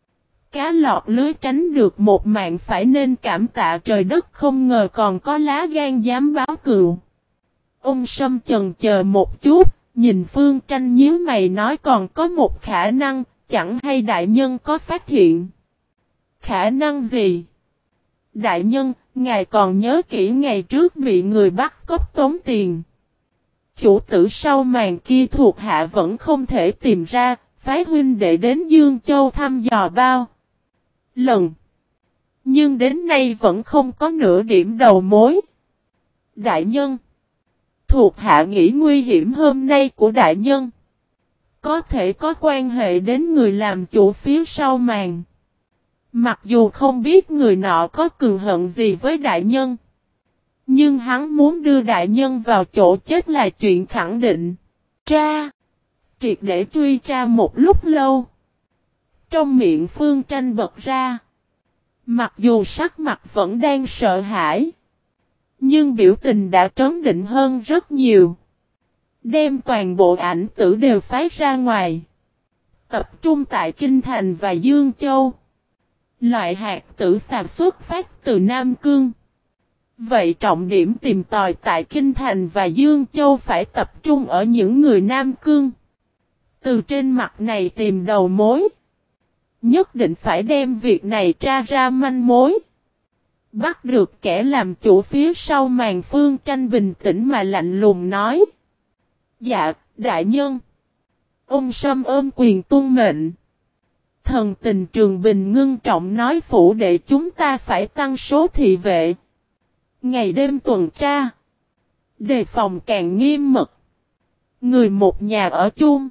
Cá lọt lưới tránh được một mạng phải nên cảm tạ trời đất không ngờ còn có lá gan dám báo cừu. Ông Sâm chần chờ một chút, nhìn Phương Tranh nhíu mày nói còn có một khả năng, chẳng hay đại nhân có phát hiện. Khả năng gì? Đại nhân, ngài còn nhớ kỹ ngày trước bị người bắt cóc tống tiền. Chủ tử sau màn kia thuộc hạ vẫn không thể tìm ra, phái huynh đệ đến Dương Châu thăm dò bao lần. Nhưng đến nay vẫn không có nửa điểm đầu mối. Đại nhân. Thuộc hạ nghĩ nguy hiểm hôm nay của đại nhân. Có thể có quan hệ đến người làm chủ phía sau màn. Mặc dù không biết người nọ có cừu hận gì với đại nhân. Nhưng hắn muốn đưa đại nhân vào chỗ chết là chuyện khẳng định. Triệt để truy tra một lúc lâu. Trong miệng Phương Tranh bật ra. Mặc dù sắc mặt vẫn đang sợ hãi. Nhưng biểu tình đã trấn định hơn rất nhiều. Đem toàn bộ ảnh tử đều phái ra ngoài. Tập trung tại Kinh Thành và Dương Châu. Loại hạt tử xà xuất phát từ Nam Cương. Vậy trọng điểm tìm tòi tại Kinh Thành và Dương Châu phải tập trung ở những người Nam Cương. Từ trên mặt này tìm đầu mối. Nhất định phải đem việc này tra ra manh mối. Bắt được kẻ làm chủ phía sau màn. Phương Tranh bình tĩnh mà lạnh lùng nói. Dạ, đại nhân. Ông Sâm ôm quyền tuân mệnh. Thần tình Trường Bình ngưng trọng nói phủ đệ chúng ta phải tăng số thị vệ. Ngày đêm tuần tra. Đề phòng càng nghiêm mật. Người một nhà ở chung.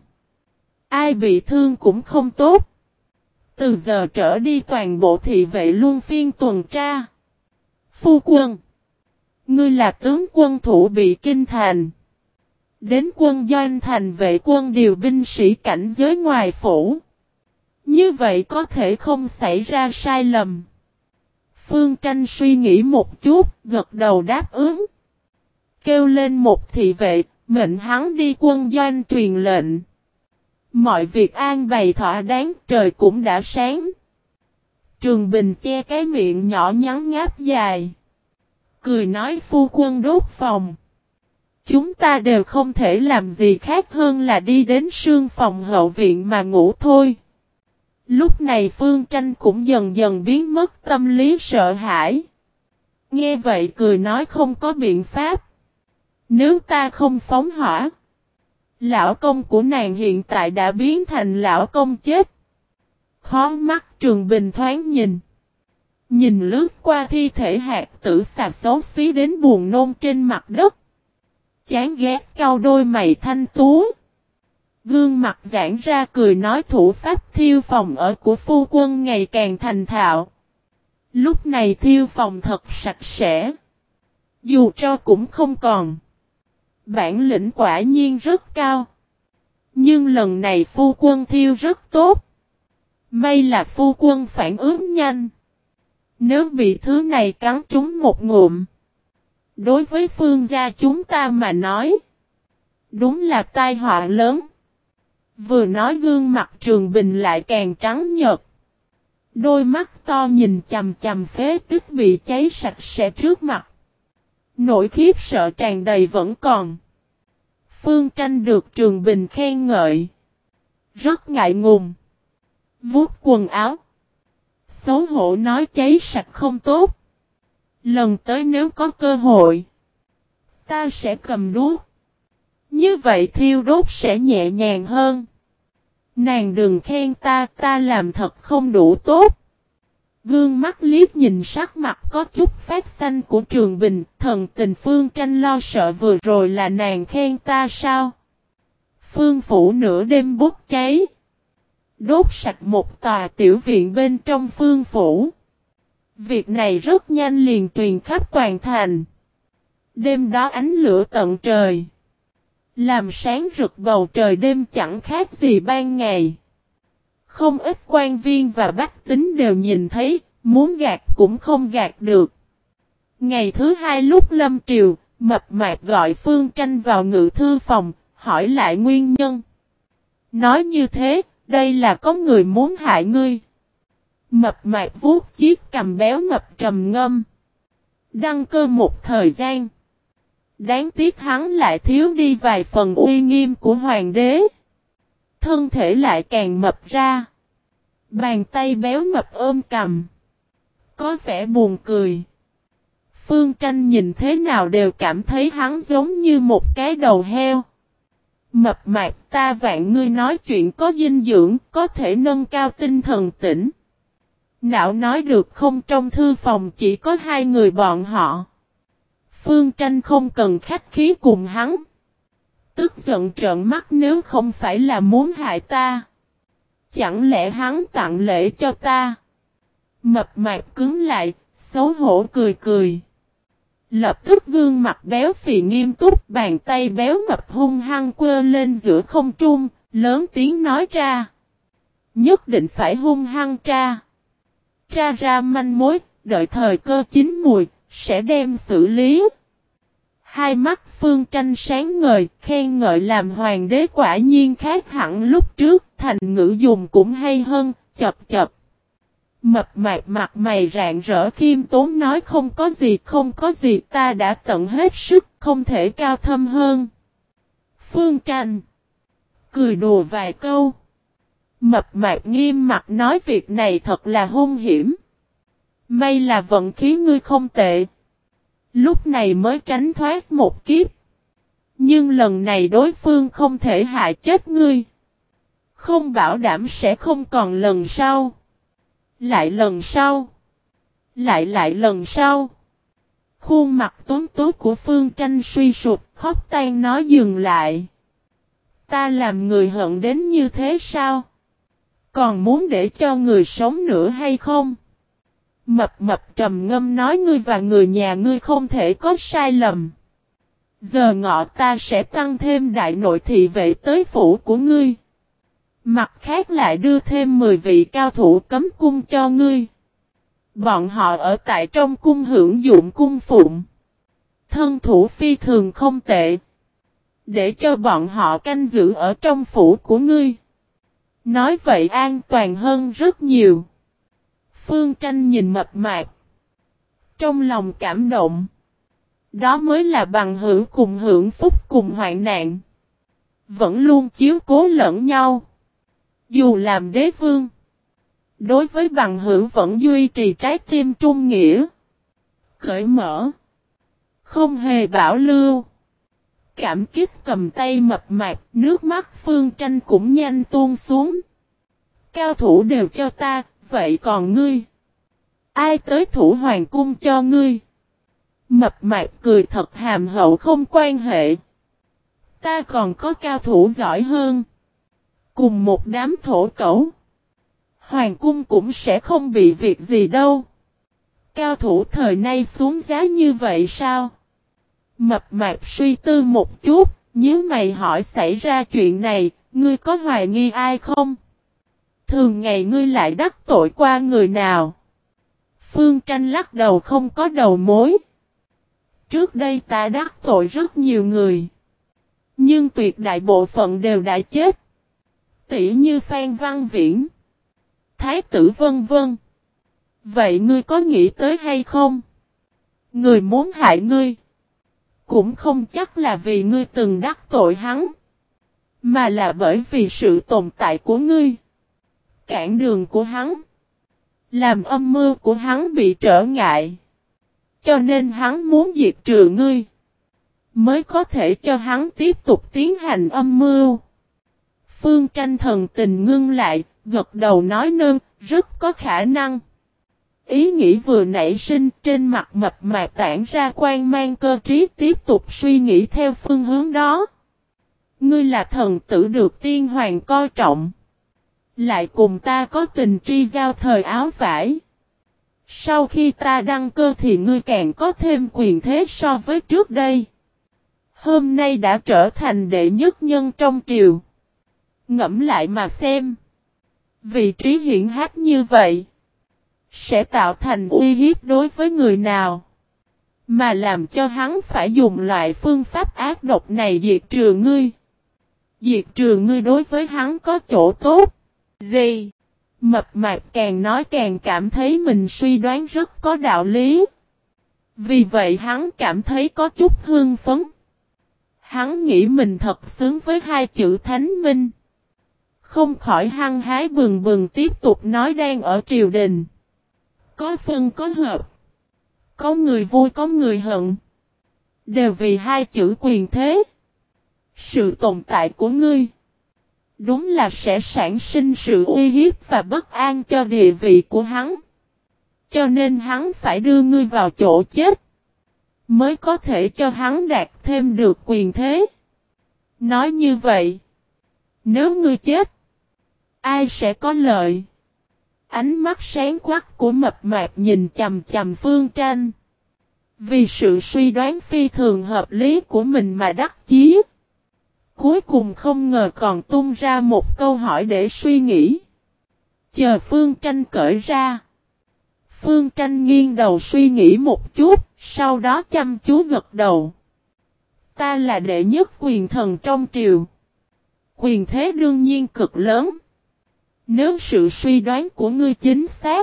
Ai bị thương cũng không tốt. Từ giờ trở đi toàn bộ thị vệ luân phiên tuần tra. Phu quân. Ngươi là tướng quân thủ bị Kinh Thành. Đến quân doanh thành vệ quân điều binh sĩ cảnh giới ngoài phủ. Như vậy có thể không xảy ra sai lầm. Phương Tranh suy nghĩ một chút, gật đầu đáp ứng. Kêu lên một thị vệ, mệnh hắn đi quân doanh truyền lệnh. Mọi việc an bày thỏa đáng, trời cũng đã sáng. Trường Bình che cái miệng nhỏ nhắn ngáp dài. Cười nói phu quân đốt phòng. Chúng ta đều không thể làm gì khác hơn là đi đến sương phòng hậu viện mà ngủ thôi. Lúc này Phương Tranh cũng dần dần biến mất tâm lý sợ hãi. Nghe vậy cười nói không có biện pháp. Nếu ta không phóng hỏa. Lão công của nàng hiện tại đã biến thành lão công chết. Khó mắt Trường Bình thoáng nhìn. Nhìn lướt qua thi thể hạt tử xà xấu xí đến buồn nôn trên mặt đất. Chán ghét cau đôi mày thanh tú. Gương mặt giãn ra cười nói thủ pháp thiêu phòng ở của phu quân ngày càng thành thạo. Lúc này thiêu phòng thật sạch sẽ. Dù cho cũng không còn. Bản lĩnh quả nhiên rất cao. Nhưng lần này phu quân thiêu rất tốt. May là phu quân phản ứng nhanh. Nếu bị thứ này cắn trúng một ngụm. Đối với phương gia chúng ta mà nói. Đúng là tai họa lớn. Vừa nói gương mặt Trường Bình lại càng trắng nhợt. Đôi mắt to nhìn chằm chằm phế tích bị cháy sạch sẽ trước mặt. Nỗi khiếp sợ tràn đầy vẫn còn. Phương Tranh được Trường Bình khen ngợi. Rất ngại ngùng. Vuốt quần áo. Xấu hổ nói cháy sạch không tốt. Lần tới nếu có cơ hội. Ta sẽ cầm đuốc. Như vậy thiêu đốt sẽ nhẹ nhàng hơn. Nàng đừng khen ta làm thật không đủ tốt. Gương mắt liếc nhìn sắc mặt có chút phát xanh của Trường Bình, thần tình Phương Tranh lo sợ vừa rồi là nàng khen ta sao? Phương phủ nửa đêm bốc cháy. Đốt sạch một tòa tiểu viện bên trong Phương phủ. Việc này rất nhanh liền truyền khắp toàn thành. Đêm đó ánh lửa tận trời. Làm sáng rực bầu trời đêm chẳng khác gì ban ngày. Không ít quan viên và bách tính đều nhìn thấy, muốn gạt cũng không gạt được. Ngày thứ hai lúc lâm triều, Mập Mạp gọi Phương Tranh vào ngự thư phòng, hỏi lại nguyên nhân. Nói như thế, đây là có người muốn hại ngươi. Mập Mạp vuốt chiếc cằm béo mập trầm ngâm. Đăng cơ một thời gian. Đáng tiếc hắn lại thiếu đi vài phần uy nghiêm của hoàng đế. Thân thể lại càng mập ra. Bàn tay béo mập ôm cằm. Có vẻ buồn cười. Phương Tranh nhìn thế nào đều cảm thấy hắn giống như một cái đầu heo. Mập Mạp ta vạn ngươi nói chuyện có dinh dưỡng, có thể nâng cao tinh thần tỉnh. Não nói được không trong thư phòng chỉ có hai người bọn họ. Phương Tranh không cần khách khí cùng hắn. Tức giận trợn mắt, nếu không phải là muốn hại ta, chẳng lẽ hắn tặng lễ cho ta? Mập mạp cứng lại, xấu hổ cười cười. Lập tức gương mặt béo phì nghiêm túc, bàn tay béo mập hung hăng quơ lên giữa không trung, lớn tiếng nói ra. Nhất định phải hung hăng tra. Tra ra manh mối, đợi thời cơ chín mùi, sẽ đem xử lý. Hai mắt Phương Tranh sáng ngời, khen ngợi làm hoàng đế quả nhiên khác hẳn lúc trước, thành ngữ dùng cũng hay hơn, chập chập. Mập mạp mặt mày rạng rỡ khiêm tốn nói, không có gì, ta đã tận hết sức, không thể cao thâm hơn. Phương Tranh cười đùa vài câu. Mập mạp nghiêm mặt nói, việc này thật là hung hiểm. May là vận khí ngươi không tệ, lúc này mới tránh thoát một kiếp. Nhưng lần này đối phương không thể hại chết ngươi. Không bảo đảm sẽ không còn lần sau. Lại lần sau. Lại lần sau. Khuôn mặt tuấn tú của Phương Tranh suy sụp, khóc tan nói, dừng lại. Ta làm người hận đến như thế sao? Còn muốn để cho người sống nữa hay không? Mập mập trầm ngâm nói, ngươi và người nhà ngươi không thể có sai lầm. Giờ ngọ ta sẽ tăng thêm đại nội thị vệ tới phủ của ngươi. Mặt khác lại đưa thêm 10 vị cao thủ cấm cung cho ngươi. Bọn họ ở tại trong cung hưởng dụng cung phụng. Thân thủ phi thường không tệ. Để cho bọn họ canh giữ ở trong phủ của ngươi. Nói vậy an toàn hơn rất nhiều. Phương Tranh nhìn mập mạp, trong lòng cảm động. Đó mới là bằng hữu cùng hưởng phúc cùng hoạn nạn. Vẫn luôn chiếu cố lẫn nhau. Dù làm đế vương, đối với bằng hữu vẫn duy trì trái tim trung nghĩa. Cởi mở, không hề bảo lưu. Cảm kích cầm tay mập mạp, nước mắt Phương Tranh cũng nhanh tuôn xuống. Cao thủ đều cho ta, vậy còn ngươi? Ai tới thủ hoàng cung cho ngươi? Mập mạp cười thật hàm hậu, không quan hệ. Ta còn có cao thủ giỏi hơn. Cùng một đám thổ cẩu, hoàng cung cũng sẽ không bị việc gì đâu. Cao thủ thời nay xuống giá như vậy sao? Mập mạp suy tư một chút, nhíu mày hỏi, xảy ra chuyện này, ngươi có hoài nghi ai không? Thường ngày ngươi lại đắc tội qua người nào? Phương Tranh lắc đầu, không có đầu mối. Trước đây ta đắc tội rất nhiều người, nhưng tuyệt đại bộ phận đều đã chết. Tỷ như Phan Văn Viễn, Thái tử vân vân. Vậy ngươi có nghĩ tới hay không? Người muốn hại ngươi, cũng không chắc là vì ngươi từng đắc tội hắn, mà là bởi vì sự tồn tại của ngươi, cản đường của hắn, làm âm mưu của hắn bị trở ngại. Cho nên hắn muốn diệt trừ ngươi, mới có thể cho hắn tiếp tục tiến hành âm mưu. Phương Tranh thần tình ngưng lại, gật đầu nói, rất có khả năng. Ý nghĩ vừa nảy sinh, trên mặt mập mạp tản ra quang mang cơ trí, tiếp tục suy nghĩ theo phương hướng đó. Ngươi là thần tử được tiên hoàng coi trọng, lại cùng ta có tình tri giao thời áo vải. Sau khi ta đăng cơ thì ngươi càng có thêm quyền thế so với trước đây. Hôm nay đã trở thành đệ nhất nhân trong triều. Ngẫm lại mà xem, vị trí hiển hách như vậy sẽ tạo thành uy hiếp đối với người nào, mà làm cho hắn phải dùng loại phương pháp ác độc này diệt trừ ngươi. Diệt trừ ngươi đối với hắn có chỗ tốt gì? Mập mạp càng nói càng cảm thấy mình suy đoán rất có đạo lý. Vì vậy hắn cảm thấy có chút hưng phấn. Hắn nghĩ mình thật xứng với hai chữ Thánh Minh. Không khỏi hăng hái bừng bừng tiếp tục nói, đang ở triều đình, có phân có hợp, có người vui có người hận, đều vì hai chữ quyền thế. Sự tồn tại của ngươi đúng là sẽ sản sinh sự uy hiếp và bất an cho địa vị của hắn. Cho nên hắn phải đưa ngươi vào chỗ chết. mới có thể cho hắn đạt thêm được quyền thế. Nói như vậy, nếu ngươi chết, ai sẽ có lợi? Ánh mắt sáng quắc của mập mạp nhìn chằm chằm Phương Tranh. Vì sự suy đoán phi thường hợp lý của mình mà đắc chí. Cuối cùng không ngờ còn tung ra một câu hỏi để suy nghĩ. Chờ Phương Tranh cởi ra. Phương Tranh nghiêng đầu suy nghĩ một chút, sau đó chăm chú gật đầu. Ta là đệ nhất quyền thần trong triều. Quyền thế đương nhiên cực lớn. Nếu sự suy đoán của ngươi chính xác,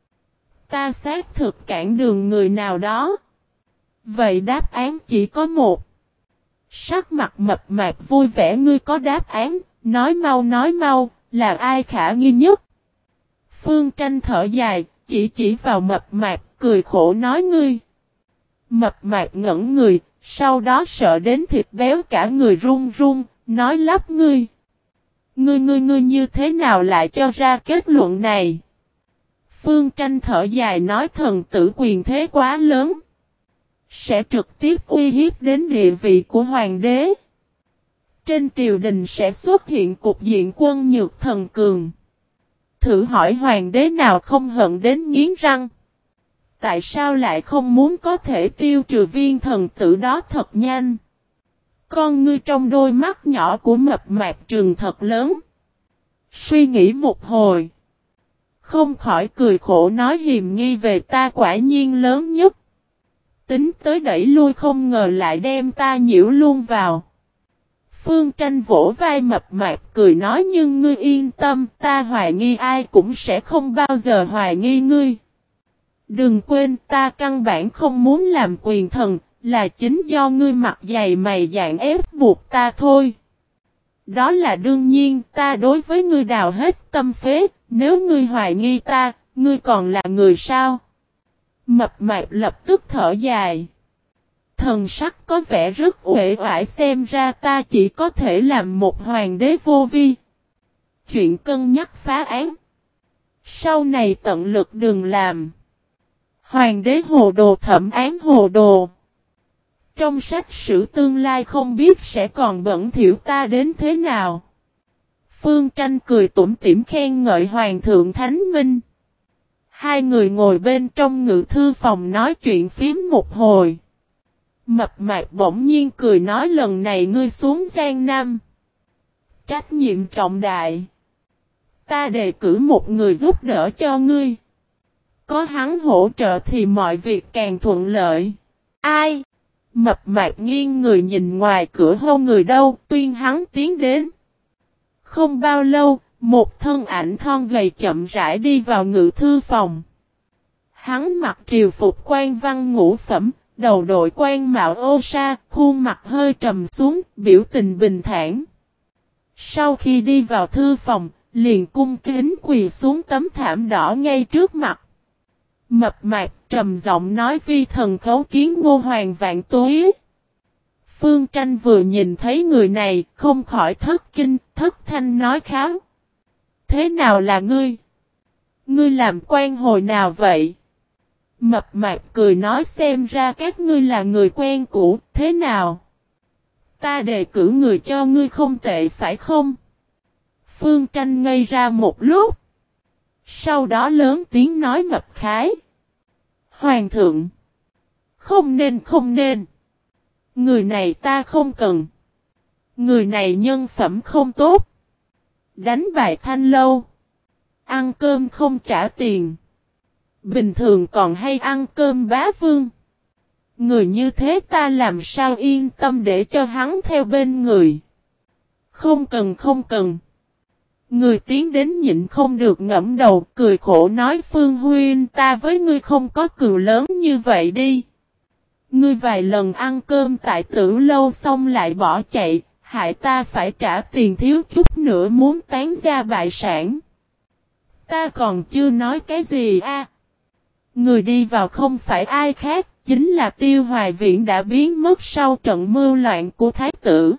ta xác thực cản đường người nào đó. Vậy đáp án chỉ có một. Sắc mặt mập mạp vui vẻ, ngươi có đáp án, nói mau, là ai khả nghi nhất? Phương Tranh thở dài, chỉ vào mập mạp, cười khổ nói ngươi. Mập mạp ngẩn người, sau đó sợ đến thịt béo cả người run run, nói lắp ngươi. Ngươi như thế nào lại cho ra kết luận này? Phương Tranh thở dài nói thần tử quyền thế quá lớn. Sẽ trực tiếp uy hiếp đến địa vị của hoàng đế. Trên triều đình sẽ xuất hiện cục diện quân nhược thần cường. Thử hỏi hoàng đế nào không hận đến nghiến răng. Tại sao lại không muốn có thể tiêu trừ viên thần tử đó thật nhanh? Con ngươi trong đôi mắt nhỏ của mập mạp trừng thật lớn. Suy nghĩ một hồi. Không khỏi cười khổ nói hiềm nghi về ta quả nhiên lớn nhất. Tính tới đẩy lui không ngờ lại đem ta nhiễu luôn vào. Phương Tranh vỗ vai mập mạp cười nói nhưng ngươi yên tâm, ta hoài nghi ai cũng sẽ không bao giờ hoài nghi ngươi. Đừng quên ta căn bản không muốn làm quyền thần, là chính do ngươi mặt dày mày dạn ép buộc ta thôi. Đó là đương nhiên, ta đối với ngươi đào hết tâm phế, nếu ngươi hoài nghi ta, ngươi còn là người sao? Mập mạp lập tức thở dài. Thần sắc có vẻ rất uể oải, xem ra ta chỉ có thể làm một hoàng đế vô vi. Chuyện cân nhắc phá án. Sau này tận lực đừng làm. Hoàng đế hồ đồ thẩm án hồ đồ. Trong sách sử tương lai không biết sẽ còn bẩn thỉu ta đến thế nào. Phương Tranh cười tủm tỉm khen ngợi Hoàng thượng Thánh Minh. Hai người ngồi bên trong ngự thư phòng nói chuyện phím một hồi. Mập mạp bỗng nhiên cười nói lần này ngươi xuống Giang Nam. Trách nhiệm trọng đại. Ta đề cử một người giúp đỡ cho ngươi. Có hắn hỗ trợ thì mọi việc càng thuận lợi. Ai? Mập mạp nghiêng người nhìn ngoài cửa hô người đâu, tuyên hắn tiến đến. Không bao lâu, một thân ảnh thon gầy chậm rãi đi vào ngự thư phòng. Hắn mặc triều phục quan văn ngũ phẩm, đầu đội quan mạo ô sa, khuôn mặt hơi trầm xuống, biểu tình bình thản. Sau khi đi vào thư phòng, liền cung kính quỳ xuống tấm thảm đỏ ngay trước mặt. Mập mạp trầm giọng nói vi thần khấu kiến Ngô Hoàng vạn tuế. Phương Tranh vừa nhìn thấy người này, không khỏi thất kinh, thất thanh nói kháo. Thế nào là ngươi? Ngươi làm quan hồi nào vậy? Mập mạp cười nói xem ra các ngươi là người quen cũ, thế nào? Ta đề cử người cho ngươi không tệ phải không? Phương Tranh ngây ra một lúc. Sau đó lớn tiếng nói mập khái. Hoàng thượng. Không nên. Người này ta không cần. Người này nhân phẩm không tốt. Đánh bài thanh lâu. Ăn cơm không trả tiền. Bình thường còn hay ăn cơm bá vương. Người như thế ta làm sao yên tâm để cho hắn theo bên người. Không cần. Người tiến đến nhịn không được ngẫm đầu cười khổ nói Phương Huynh ta với ngươi không có cừu lớn như vậy đi. Ngươi vài lần ăn cơm tại Tử Lâu xong lại bỏ chạy, hại ta phải trả tiền thiếu chút nữa muốn tán gia bại sản. Ta còn chưa nói cái gì a? Người đi vào không phải ai khác, chính là Tiêu Hoài Viễn đã biến mất sau trận mưu loạn của Thái tử.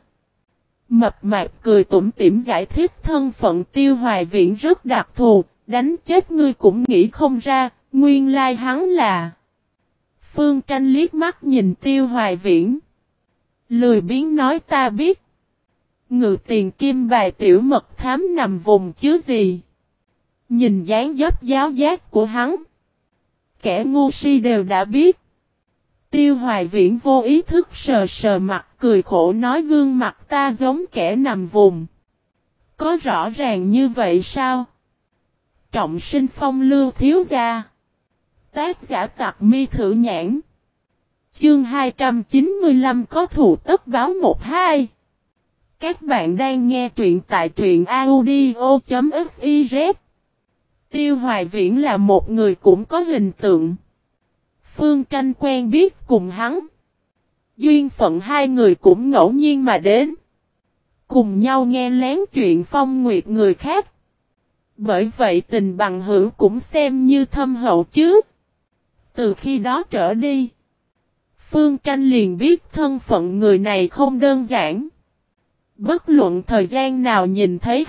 Mập mạp cười tủm tỉm giải thích thân phận Tiêu Hoài Viễn rất đặc thù, đánh chết ngươi cũng nghĩ không ra, nguyên lai hắn là. Phương Tranh liếc mắt nhìn Tiêu Hoài Viễn. Lười biếng nói ta biết. Ngự tiền kim bài tiểu mật thám nằm vùng chứ gì. Nhìn dáng dấp giáo giác của hắn. Kẻ ngu si đều đã biết. Tiêu Hoài Viễn vô ý thức sờ sờ mặt cười khổ nói gương mặt ta giống kẻ nằm vùng. Có rõ ràng như vậy sao? Trọng sinh phong lưu thiếu gia. Tác giả Tặc Mi Thử Nhãn. Chương 295 có thù tất báo 12. Các bạn đang nghe truyện tại truyện audio.fiz. Tiêu Hoài Viễn là một người cũng có hình tượng. Phương Tranh quen biết cùng hắn. Duyên phận hai người cũng ngẫu nhiên mà đến. Cùng nhau nghe lén chuyện phong nguyệt người khác. Bởi vậy tình bằng hữu cũng xem như thâm hậu chứ. Từ khi đó trở đi, Phương Tranh liền biết thân phận người này không đơn giản. Bất luận thời gian nào nhìn thấy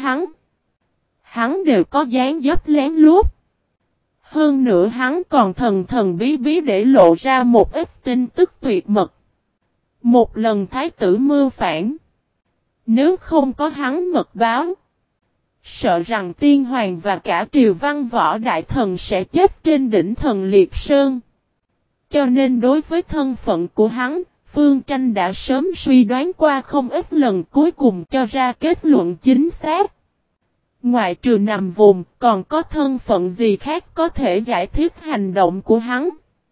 hắn đều có dáng dấp lén lút. Hơn nữa hắn còn thần thần bí bí để lộ ra một ít tin tức tuyệt mật. Một lần thái tử mưu phản. Nếu không có hắn mật báo, sợ rằng tiên hoàng và cả triều văn võ đại thần sẽ chết trên đỉnh thần liệt sơn. Cho nên đối với thân phận của hắn, Phương Tranh đã sớm suy đoán qua không ít lần, cuối cùng cho ra kết luận chính xác. Ngoại trừ nằm vùng, còn có thân phận gì khác có thể giải thích hành động của hắn.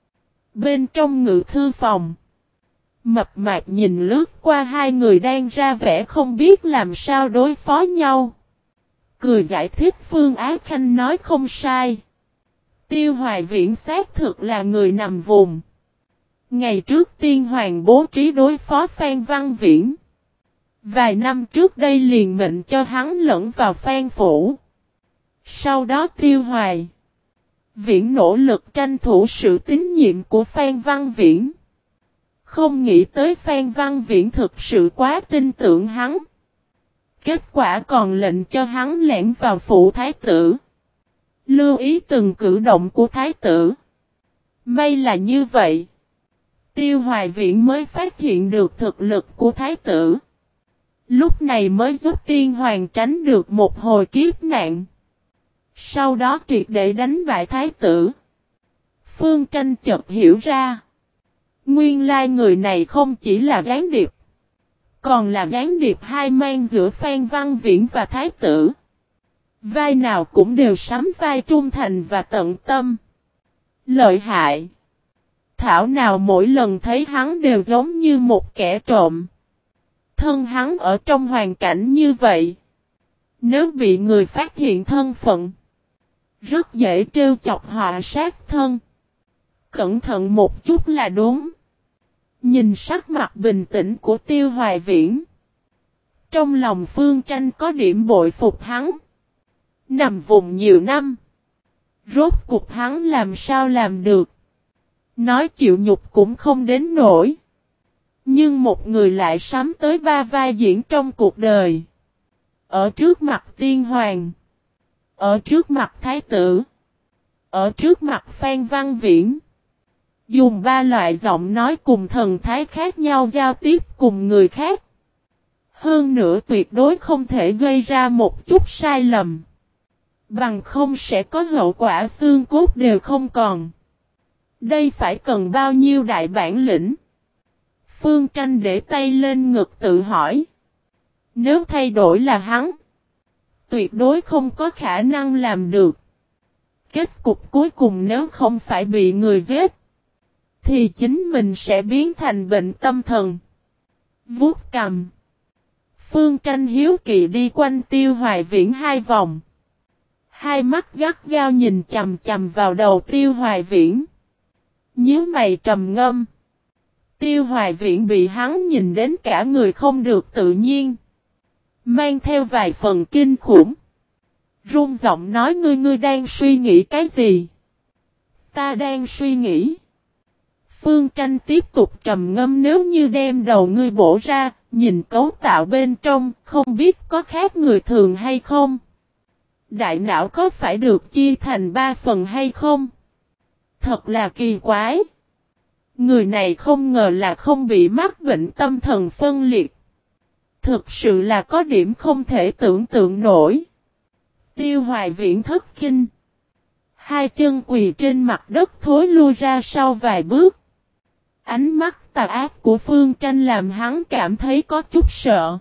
Bên trong ngự thư phòng, Mập Mạp nhìn lướt qua hai người đang ra vẻ không biết làm sao đối phó nhau. Cười giải thích Phương Á Khanh nói không sai. Tiêu Hoài Viễn xác thực là người nằm vùng. Ngày trước tiên hoàng bố trí đối phó Phan Văn Viễn. Vài năm trước đây liền mệnh cho hắn lẫn vào Phan phủ. Sau đó Tiêu Hoài Viễn nỗ lực tranh thủ sự tín nhiệm của Phan Văn Viễn. Không nghĩ tới Phan Văn Viễn thực sự quá tin tưởng hắn. Kết quả còn lệnh cho hắn lẻn vào phủ thái tử. Lưu ý từng cử động của thái tử. May là như vậy. Tiêu Hoài Viễn mới phát hiện được thực lực của thái tử. Lúc này mới giúp tiên hoàng tránh được một hồi kiếp nạn. Sau đó triệt để đánh bại thái tử. Phương Tranh chợt hiểu ra. Nguyên lai người này không chỉ là gián điệp. Còn là gián điệp hai mang giữa Phan Văn Viễn và thái tử. Vai nào cũng đều sắm vai trung thành và tận tâm. Lợi hại. Thảo nào mỗi lần thấy hắn đều giống như một kẻ trộm. Thân hắn ở trong hoàn cảnh như vậy. Nếu bị người phát hiện thân phận, rất dễ trêu chọc họa sát thân. Cẩn thận một chút là đúng. Nhìn sắc mặt bình tĩnh của Tiêu Hoài Viễn, trong lòng Phương Tranh có điểm bội phục hắn. Nằm vùng nhiều năm, rốt cục hắn làm sao làm được. Nói chịu nhục cũng không đến nổi. Nhưng một người lại sắm tới ba vai diễn trong cuộc đời. Ở trước mặt tiên hoàng, ở trước mặt thái tử, ở trước mặt Phan Văn Viễn. Dùng ba loại giọng nói cùng thần thái khác nhau giao tiếp cùng người khác. Hơn nữa tuyệt đối không thể gây ra một chút sai lầm. Bằng không sẽ có hậu quả xương cốt đều không còn. Đây phải cần bao nhiêu đại bản lĩnh? Phương Tranh để tay lên ngực tự hỏi. Nếu thay đổi là hắn, tuyệt đối không có khả năng làm được. Kết cục cuối cùng nếu không phải bị người giết, thì chính mình sẽ biến thành bệnh tâm thần. Vuốt cằm, Phương Tranh hiếu kỳ đi quanh Tiêu Hoài Viễn hai vòng. Hai mắt gắt gao nhìn chằm chằm vào đầu Tiêu Hoài Viễn. Nhíu mày trầm ngâm. Tiêu Hoài Viễn bị hắn nhìn đến cả người không được tự nhiên. Mang theo vài phần kinh khủng. Run giọng nói ngươi đang suy nghĩ cái gì? Ta đang suy nghĩ. Phương Tranh tiếp tục trầm ngâm nếu như đem đầu ngươi bổ ra, nhìn cấu tạo bên trong, không biết có khác người thường hay không? Đại não có phải được chia thành 3 phần hay không? Thật là kỳ quái. Người này không ngờ là không bị mắc bệnh tâm thần phân liệt. Thực sự là có điểm không thể tưởng tượng nổi. Tiêu Hoài Viễn thất kinh. Hai chân quỳ trên mặt đất thối lui ra sau vài bước. Ánh mắt tà ác của Phương Tranh làm hắn cảm thấy có chút sợ.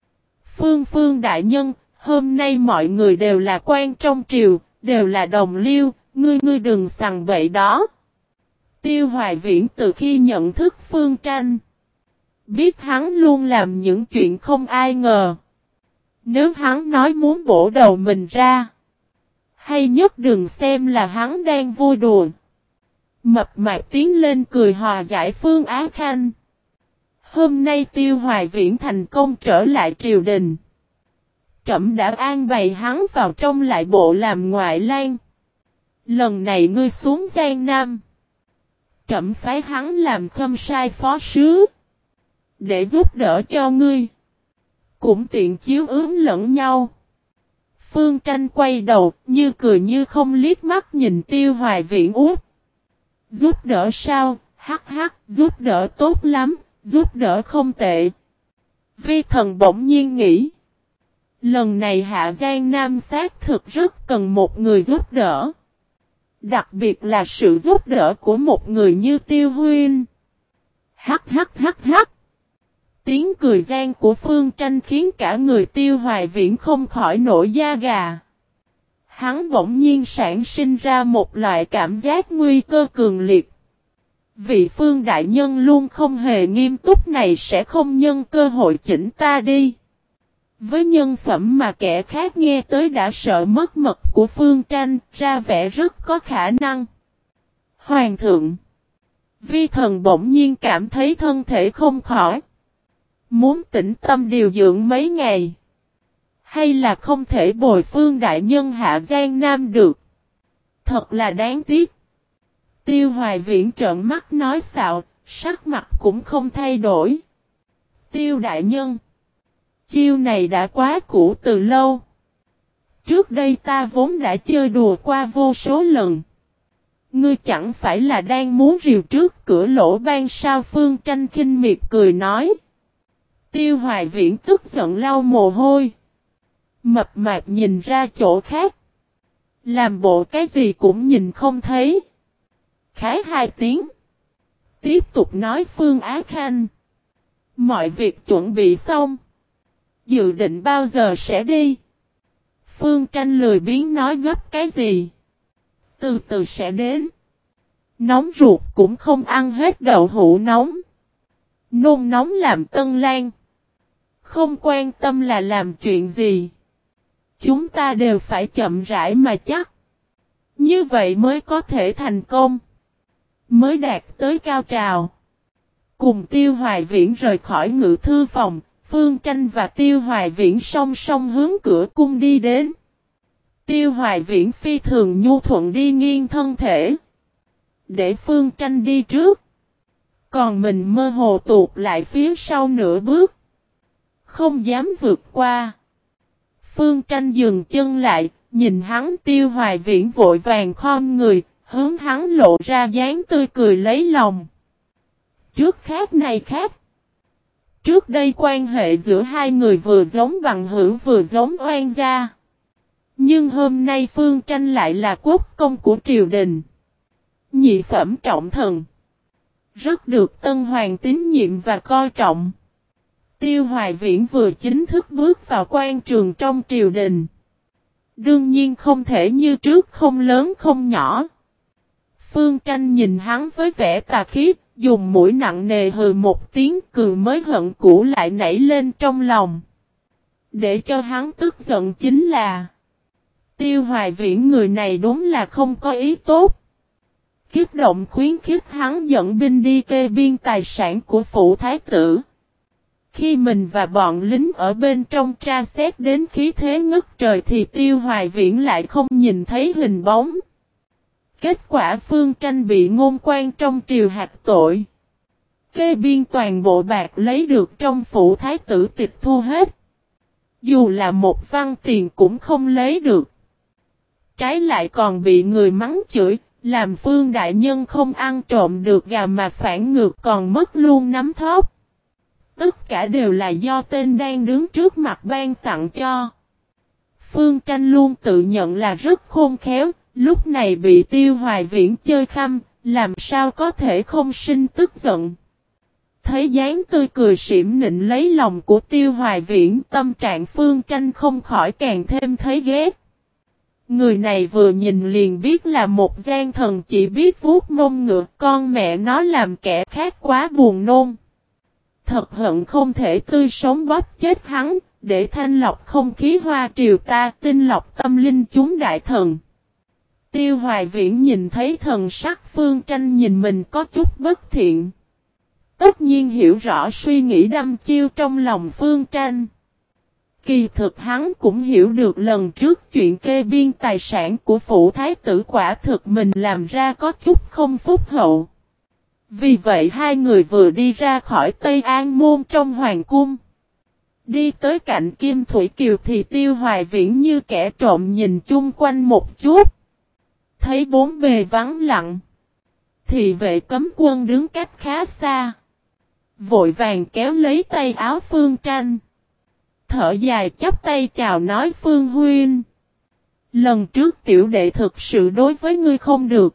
Phương đại nhân, hôm nay mọi người đều là quan trong triều, đều là đồng liêu, ngươi đừng sằng bậy đó. Tiêu Hoài Viễn từ khi nhận thức Phương Tranh, biết hắn luôn làm những chuyện không ai ngờ. Nếu hắn nói muốn bổ đầu mình ra, hay nhất đừng xem là hắn đang vui đùa. Mập mạp tiến lên cười hòa giải Phương Á Khanh. Hôm nay Tiêu Hoài Viễn thành công trở lại triều đình. Trẫm đã an bày hắn vào trong lại bộ làm ngoại lang. Lần này ngươi xuống Giang Nam, trẫm phái hắn làm khâm sai phó sứ, để giúp đỡ cho ngươi. Cũng tiện chiếu ứng lẫn nhau. Phương Tranh quay đầu, như cười như không liếc mắt nhìn Tiêu Hoài Viễn út. Giúp đỡ sao? Hắc hắc, giúp đỡ tốt lắm, giúp đỡ không tệ. Vi Thần bỗng nhiên nghĩ. Lần này Hạ Giang Nam xác thực rất cần một người giúp đỡ. Đặc biệt là sự giúp đỡ của một người như Tiêu Huynh. Hắc hắc hắc hắc. Tiếng cười gian của Phương Tranh khiến cả người Tiêu Hoài Viễn không khỏi nổi da gà. Hắn bỗng nhiên sản sinh ra một loại cảm giác nguy cơ cường liệt. Vị Phương đại nhân luôn không hề nghiêm túc này sẽ không nhân cơ hội chỉnh ta đi. Với nhân phẩm mà kẻ khác nghe tới đã sợ mất mật của Phương Tranh, ra vẻ rất có khả năng. Hoàng thượng. Vi Thần bỗng nhiên cảm thấy thân thể không khỏi. Muốn tĩnh tâm điều dưỡng mấy ngày. Hay là không thể bồi Phương đại nhân Hạ Giang Nam được. Thật là đáng tiếc. Tiêu Hoài Viễn trợn mắt nói xạo, sắc mặt cũng không thay đổi. Tiêu đại nhân. Chiêu này đã quá cũ từ lâu. Trước đây ta vốn đã chơi đùa qua vô số lần. Ngươi chẳng phải là đang muốn rìu trước cửa lỗ ban sao? Phương Tranh khinh miệt cười nói. Tiêu Hoài Viễn tức giận lau mồ hôi. Mập mạp nhìn ra chỗ khác. Làm bộ cái gì cũng nhìn không thấy. Khái hai tiếng. Tiếp tục nói Phương Á Khanh. Mọi việc chuẩn bị xong. Dự định bao giờ sẽ đi? Phương Tranh lười biếng nói gấp cái gì. Từ từ sẽ đến. Nóng ruột cũng không ăn hết đậu hũ nóng. Nôn nóng làm tân lang. Không quan tâm là làm chuyện gì. Chúng ta đều phải chậm rãi mà chắc. Như vậy mới có thể thành công. Mới đạt tới cao trào. Cùng Tiêu Hoài Viễn rời khỏi ngự thư phòng. Phương Tranh và Tiêu Hoài Viễn song song hướng cửa cung đi đến. Tiêu Hoài Viễn phi thường nhu thuận đi nghiêng thân thể. Để Phương Tranh đi trước. Còn mình mơ hồ tụt lại phía sau nửa bước. Không dám vượt qua. Phương Tranh dừng chân lại, nhìn hắn. Tiêu Hoài Viễn vội vàng khom người, hướng hắn lộ ra dáng tươi cười lấy lòng. Trước khác này khác. Trước đây quan hệ giữa hai người vừa giống bằng hữu vừa giống oan gia. Nhưng hôm nay Phương Tranh lại là quốc công của triều đình. Nhị phẩm trọng thần. Rất được Tân Hoàng tín nhiệm và coi trọng. Tiêu Hoài Viễn vừa chính thức bước vào quan trường trong triều đình. Đương nhiên không thể như trước không lớn không nhỏ. Phương Tranh nhìn hắn với vẻ tà khí, dùng mũi nặng nề hừ một tiếng, cười mới hận cũ lại nảy lên trong lòng. Để cho hắn tức giận chính là Tiêu Hoài Viễn người này đúng là không có ý tốt. Kích động khuyến khích hắn dẫn binh đi kê biên tài sản của phủ thái tử. Khi mình và bọn lính ở bên trong tra xét đến khí thế ngất trời thì Tiêu Hoài Viễn lại không nhìn thấy hình bóng. Kết quả Phương Tranh bị ngôn quan trong triều hạch tội. Kê biên toàn bộ bạc lấy được trong phủ thái tử tịch thu hết. Dù là một văn tiền cũng không lấy được. Trái lại còn bị người mắng chửi, Làm Phương đại nhân không ăn trộm được gà mà phản ngược còn mất luôn nắm thóp. Tất cả đều là do tên đang đứng trước mặt ban tặng cho. Phương Tranh luôn tự nhận là rất khôn khéo, lúc này bị Tiêu Hoài Viễn chơi khăm, làm sao có thể không sinh tức giận. Thấy dáng tươi cười xỉm nịnh lấy lòng của Tiêu Hoài Viễn, tâm trạng Phương Tranh không khỏi càng thêm thấy ghét. Người này vừa nhìn liền biết là một gian thần chỉ biết vuốt mông ngựa, con mẹ nó làm kẻ khác quá buồn nôn. Thật hận không thể tươi sống bóp chết hắn, để thanh lọc không khí hoa triều ta, tinh lọc tâm linh chúng đại thần. Tiêu Hoài Viễn nhìn thấy thần sắc Phương Tranh nhìn mình có chút bất thiện. Tất nhiên hiểu rõ suy nghĩ đăm chiêu trong lòng Phương Tranh. Kỳ thực hắn cũng hiểu được lần trước chuyện kê biên tài sản của phủ thái tử quả thực mình làm ra có chút không phúc hậu. Vì vậy hai người vừa đi ra khỏi Tây An Môn trong hoàng cung. Đi tới cạnh Kim Thủy Kiều thì Tiêu Hoài Viễn như kẻ trộm nhìn chung quanh một chút. Thấy bốn bề vắng lặng. Thì vệ cấm quân đứng cách khá xa. Vội vàng kéo lấy tay áo Phương Tranh. Thở dài chắp tay chào nói Phương huynh. Lần trước tiểu đệ thực sự đối với ngươi không được.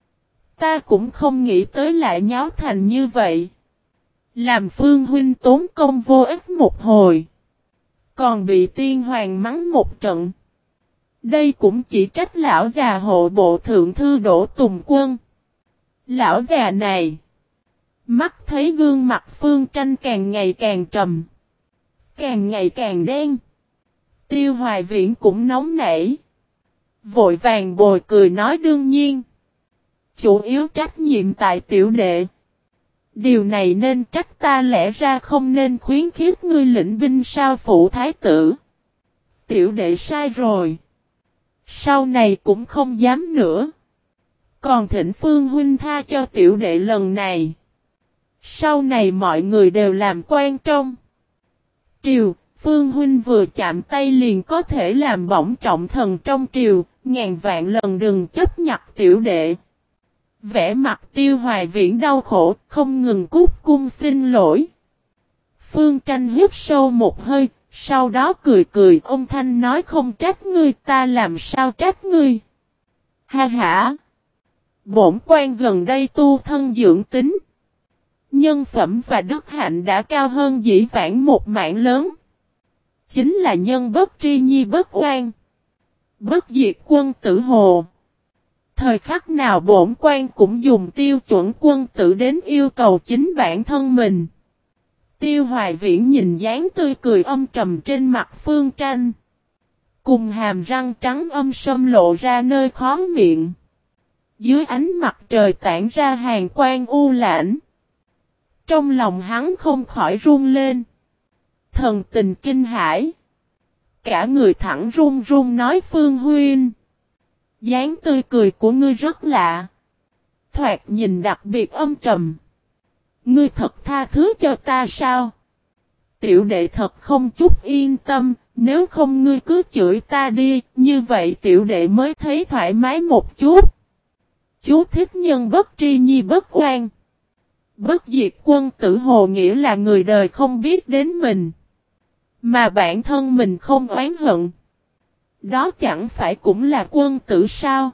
Ta cũng không nghĩ tới lại nháo thành như vậy. Làm Phương huynh tốn công vô ích một hồi. Còn bị tiên hoàng mắng một trận. Đây cũng chỉ trách lão già hộ bộ thượng thư Đỗ Tùng Quân. Lão già này. Mắt thấy gương mặt Phương Tranh càng ngày càng trầm. Càng ngày càng đen. Tiêu Hoài Viễn cũng nóng nảy. Vội vàng bồi cười nói đương nhiên. Chủ yếu trách nhiệm tại tiểu đệ. Điều này nên trách ta lẽ ra không nên khuyến khích ngươi lĩnh binh sao phụ thái tử. Tiểu đệ sai rồi. Sau này cũng không dám nữa. Còn thỉnh Phương huynh tha cho tiểu đệ lần này. Sau này mọi người đều làm quan trong triều, Phương huynh vừa chạm tay liền có thể làm bổng trọng thần trong triều, ngàn vạn lần đừng chấp nhặt tiểu đệ. Vẻ mặt Tiêu Hoài Viễn đau khổ, không ngừng cút cung xin lỗi. Phương Tranh hít sâu một hơi, sau đó cười cười, ông Thanh nói không trách ngươi, ta làm sao trách ngươi. Ha ha! Bổn quan gần đây tu thân dưỡng tính. Nhân phẩm và đức hạnh đã cao hơn dĩ vãng một mảng lớn. Chính là nhân bất tri nhi bất oan. Bất diệt quân tử hồ. Thời khắc nào bổn quan cũng dùng tiêu chuẩn quân tử đến yêu cầu chính bản thân mình. Tiêu Hoài Viễn nhìn dáng tươi cười âm trầm trên mặt Phương Tranh. Cùng hàm răng trắng âm sâm lộ ra nơi khó miệng. Dưới ánh mặt trời tản ra hàn quang u lãnh. Trong lòng hắn không khỏi run lên. Thần tình kinh hãi. Cả người thẳng run run nói Phương huynh. Dáng tươi cười của ngươi rất lạ. Thoạt nhìn đặc biệt âm trầm. Ngươi thật tha thứ cho ta sao? Tiểu đệ thật không chút yên tâm. Nếu không ngươi cứ chửi ta đi. Như vậy tiểu đệ mới thấy thoải mái một chút. Chú thích nhân bất tri nhi bất oan. Bất diệt quân tử hồ nghĩa là người đời không biết đến mình. Mà bản thân mình không oán hận. Đó chẳng phải cũng là quân tử sao?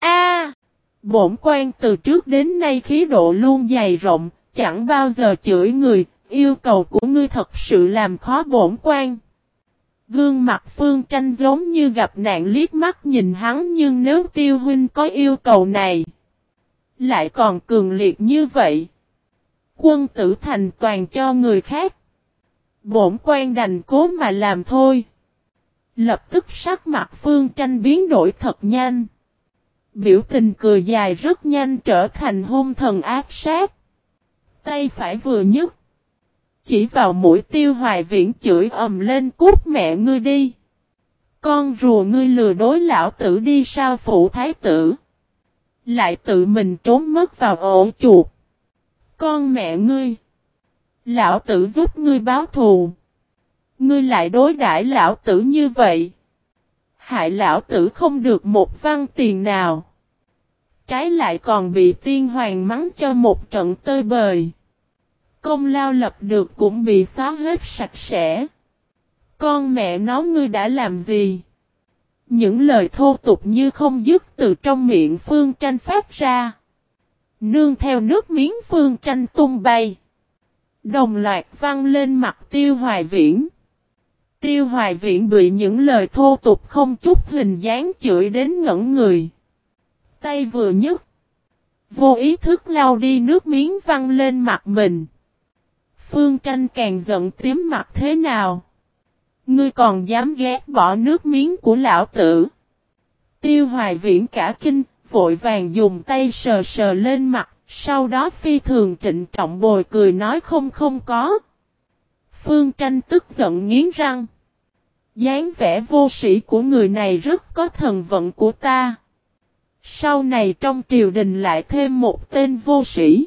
Bổn quan từ trước đến nay khí độ luôn dày rộng, chẳng bao giờ chửi người, yêu cầu của ngươi thật sự làm khó bổn quan. Gương mặt Phương Tranh giống như gặp nạn liếc mắt nhìn hắn nhưng nếu Tiêu huynh có yêu cầu này, lại còn cường liệt như vậy. Quân tử thành toàn cho người khác. Bổn quan đành cố mà làm thôi. Lập tức sắc mặt Phương Tranh biến đổi thật nhanh. Biểu tình cười dài rất nhanh trở thành hung thần ác sát. Tay phải vừa nhấc. Chỉ vào mũi Tiêu Hoài Viễn chửi ầm lên cút mẹ ngươi đi. Con rùa ngươi lừa đối lão tử đi sao phụ thái tử. Lại tự mình trốn mất vào ổ chuột. Con mẹ ngươi. Lão tử giúp ngươi báo thù. Ngươi lại đối đãi lão tử như vậy. Hại lão tử không được một văn tiền nào. trái lại còn bị tiên hoàng mắng cho một trận tơi bời. Công lao lập được cũng bị xóa hết sạch sẽ. Con mẹ nó ngươi đã làm gì? Những lời thô tục như không dứt từ trong miệng Phương Tranh phát ra. Nương theo nước miếng Phương Tranh tung bay. Đồng loạt văng lên mặt Tiêu Hoài Viễn. Tiêu Hoài Viễn bị những lời thô tục không chút hình dáng chửi đến ngẩn người. Tay vừa nhấc, vô ý thức lau đi nước miếng văng lên mặt mình. Phương Tranh càng giận tím mặt thế nào? Ngươi còn dám ghét bỏ nước miếng của lão tử? Tiêu Hoài Viễn cả kinh, vội vàng dùng tay sờ sờ lên mặt, sau đó phi thường trịnh trọng bồi cười nói không có. Phương Tranh tức giận nghiến răng. Dáng vẻ vô sĩ của người này rất có thần vận của ta. Sau này trong triều đình lại thêm một tên vô sĩ.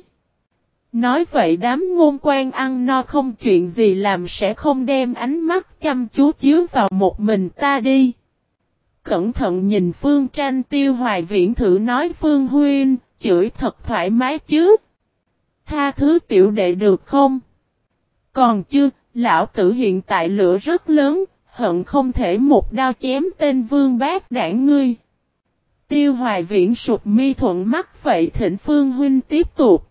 Nói vậy đám ngôn quan ăn no không chuyện gì làm sẽ không đem ánh mắt chăm chú chiếu vào một mình ta đi. Cẩn thận nhìn Phương Tranh. Tiêu Hoài Viễn thử nói Phương huynh, chửi thật thoải mái chứ. Tha thứ tiểu đệ được không? Còn chưa, lão tử hiện tại lửa rất lớn, hận không thể một đao chém tên vương bát đảng ngươi. Tiêu Hoài Viễn sụp mi thuận mắt vậy thỉnh Phương huynh tiếp tục.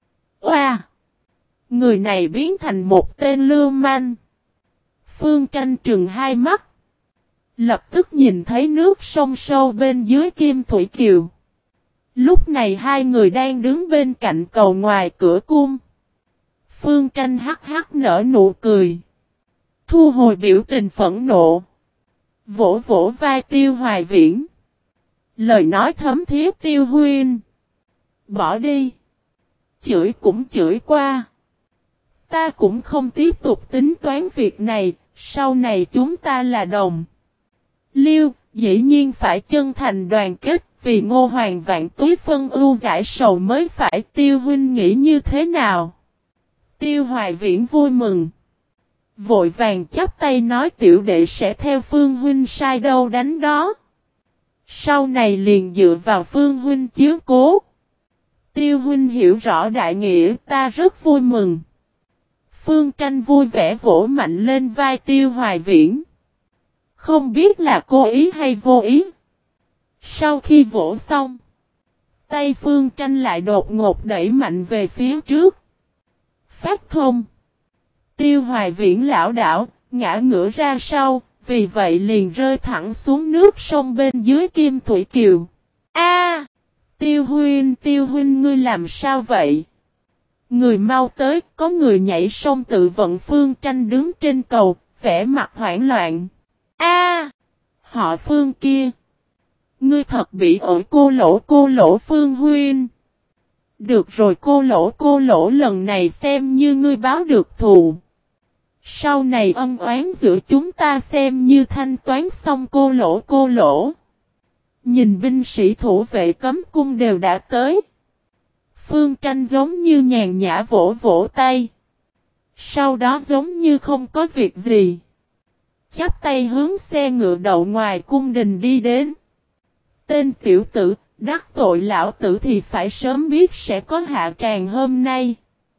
Oa! Người này biến thành một tên lưu manh. Phương Tranh trừng hai mắt. Lập tức nhìn thấy nước sông sâu bên dưới Kim Thủy Kiều. Lúc này hai người đang đứng bên cạnh cầu ngoài cửa cung. Phương Tranh hắc hắc nở nụ cười. Thu hồi biểu tình phẫn nộ. Vỗ vỗ vai Tiêu Hoài Viễn. Lời nói thấm thiết Tiêu huynh. Bỏ đi. Chửi cũng chửi qua. Ta cũng không tiếp tục tính toán việc này. Sau này chúng ta là đồng liêu, dĩ nhiên phải chân thành đoàn kết. Vì Ngô Hoàng vạn túi phân ưu giải sầu mới phải. Tiêu huynh nghĩ như thế nào? Tiêu Hoài Viễn vui mừng. Vội vàng chắp tay nói tiểu đệ sẽ theo Phương huynh sai đâu đánh đó. Sau này liền dựa vào Phương huynh chiếu cố. Tiêu huynh hiểu rõ đại nghĩa, ta rất vui mừng. Phương Tranh vui vẻ vỗ mạnh lên vai Tiêu Hoài Viễn. Không biết là cố ý hay vô ý. Sau khi vỗ xong, tay Phương Tranh lại đột ngột đẩy mạnh về phía trước. Phát thông. Tiêu Hoài Viễn lảo đảo, ngã ngửa ra sau, vì vậy liền rơi thẳng xuống nước sông bên dưới Kim Thủy Kiều. A! Tiêu huynh ngươi làm sao vậy? Người mau tới, có người nhảy sông tự vận. Phương Tranh đứng trên cầu, vẻ mặt hoảng loạn. A! Họ Phương kia. Ngươi thật bị ổi cô lỗ Phương huynh. Được rồi cô lỗ lần này xem như ngươi báo được thù. Sau này ân oán giữa chúng ta xem như thanh toán xong cô lỗ. Nhìn binh sĩ thủ vệ cấm cung đều đã tới. Phương Tranh giống như nhàn nhã vỗ vỗ tay. Sau đó giống như không có việc gì. Chắp tay hướng xe ngựa đậu ngoài cung đình đi đến. Tên tiểu tử, đắc tội lão tử thì phải sớm biết sẽ có hạ tràng hôm nay.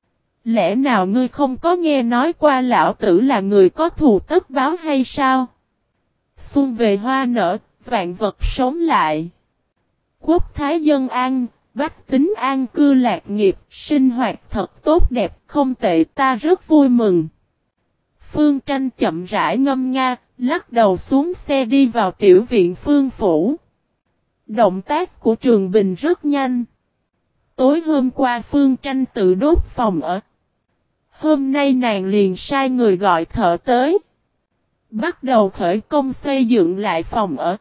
Lẽ nào ngươi không có nghe nói qua lão tử là người có thù tất báo hay sao? Xuân về hoa nở, vạn vật sống lại. Quốc thái dân an, bách tính an cư lạc nghiệp, sinh hoạt thật tốt đẹp, không tệ, ta rất vui mừng. Phương Tranh chậm rãi ngâm nga, lắc đầu xuống xe đi vào tiểu viện Phương phủ. Động tác của Trường Bình rất nhanh. Tối hôm qua Phương Tranh tự đốt phòng ở. Hôm nay nàng liền sai người gọi thợ tới. Bắt đầu khởi công xây dựng lại phòng ở.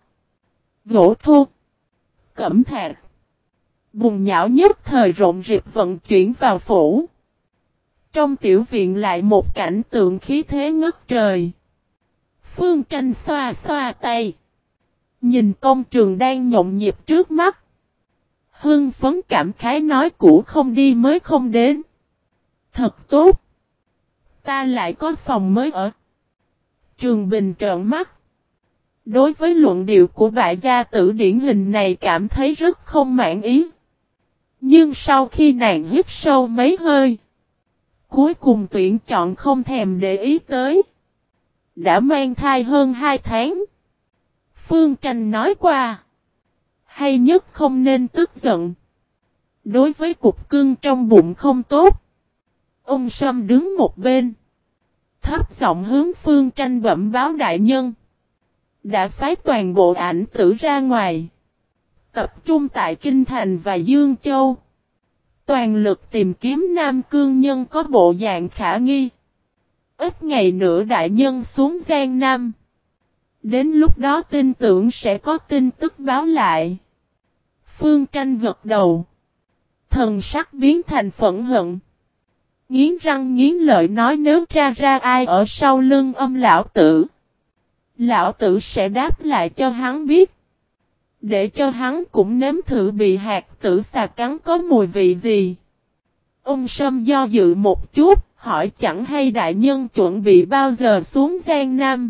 Gỗ thô, cẩm thạch, bùn nhão nhất thời rộn rịp vận chuyển vào phủ. Trong tiểu viện lại một cảnh tượng khí thế ngất trời. Phương Tranh xoa xoa tay. Nhìn công trường đang nhộn nhịp trước mắt. Hưng phấn cảm khái nói cũ không đi mới không đến. Thật tốt. Ta lại có phòng mới ở. Trường Bình trợn mắt. Đối với luận điệu của bại gia tử điển hình này cảm thấy rất không mãn ý. Nhưng sau khi nàng hít sâu mấy hơi, cuối cùng tuyển chọn không thèm để ý tới. Đã mang thai hơn 2 tháng. Phương Tranh nói qua. Hay nhất không nên tức giận. Đối với cục cưng trong bụng không tốt. Ông Sâm đứng một bên. Thấp giọng hướng Phương Tranh bẩm báo đại nhân. Đã phái toàn bộ ảnh tử ra ngoài. Tập trung tại Kinh Thành và Dương Châu. Toàn lực tìm kiếm Nam Cương Nhân có bộ dạng khả nghi. Ít ngày nữa đại nhân xuống Giang Nam. Đến lúc đó tin tưởng sẽ có tin tức báo lại. Phương Tranh gật đầu. Thần sắc biến thành phẫn hận. Nghiến răng nghiến lợi nói nếu tra ra ai ở sau lưng lão tử. Lão tử sẽ đáp lại cho hắn biết. Để cho hắn cũng nếm thử bị hạt tử xà cắn có mùi vị gì. Ông Sâm do dự một chút, hỏi chẳng hay đại nhân chuẩn bị bao giờ xuống Giang Nam.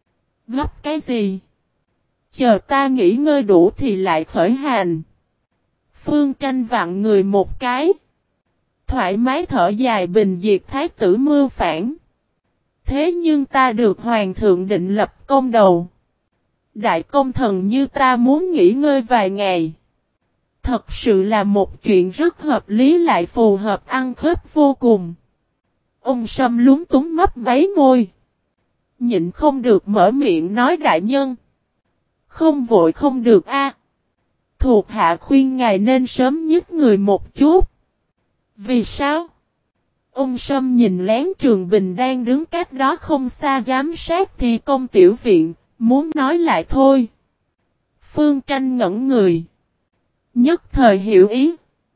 Gấp cái gì? Chờ ta nghỉ ngơi đủ thì lại khởi hành. Phương Tranh vặn người một cái. Thoải mái thở dài bình diệt thái tử mưu phản. Thế nhưng ta được hoàng thượng định lập công đầu. Đại công thần như ta muốn nghỉ ngơi vài ngày. Thật sự là một chuyện rất hợp lý lại phù hợp ăn khớp vô cùng. Ông Sâm lúng túng mấp máy môi. Nhịn không được mở miệng nói đại nhân. Không vội không được a. Thuộc hạ khuyên ngài nên sớm nhích người một chút. Vì sao? Ông Sâm nhìn lén Trường Bình đang đứng cách đó không xa giám sát thì công tiểu viện, muốn nói lại thôi. Phương Tranh ngẩn người. Nhất thời hiểu ý.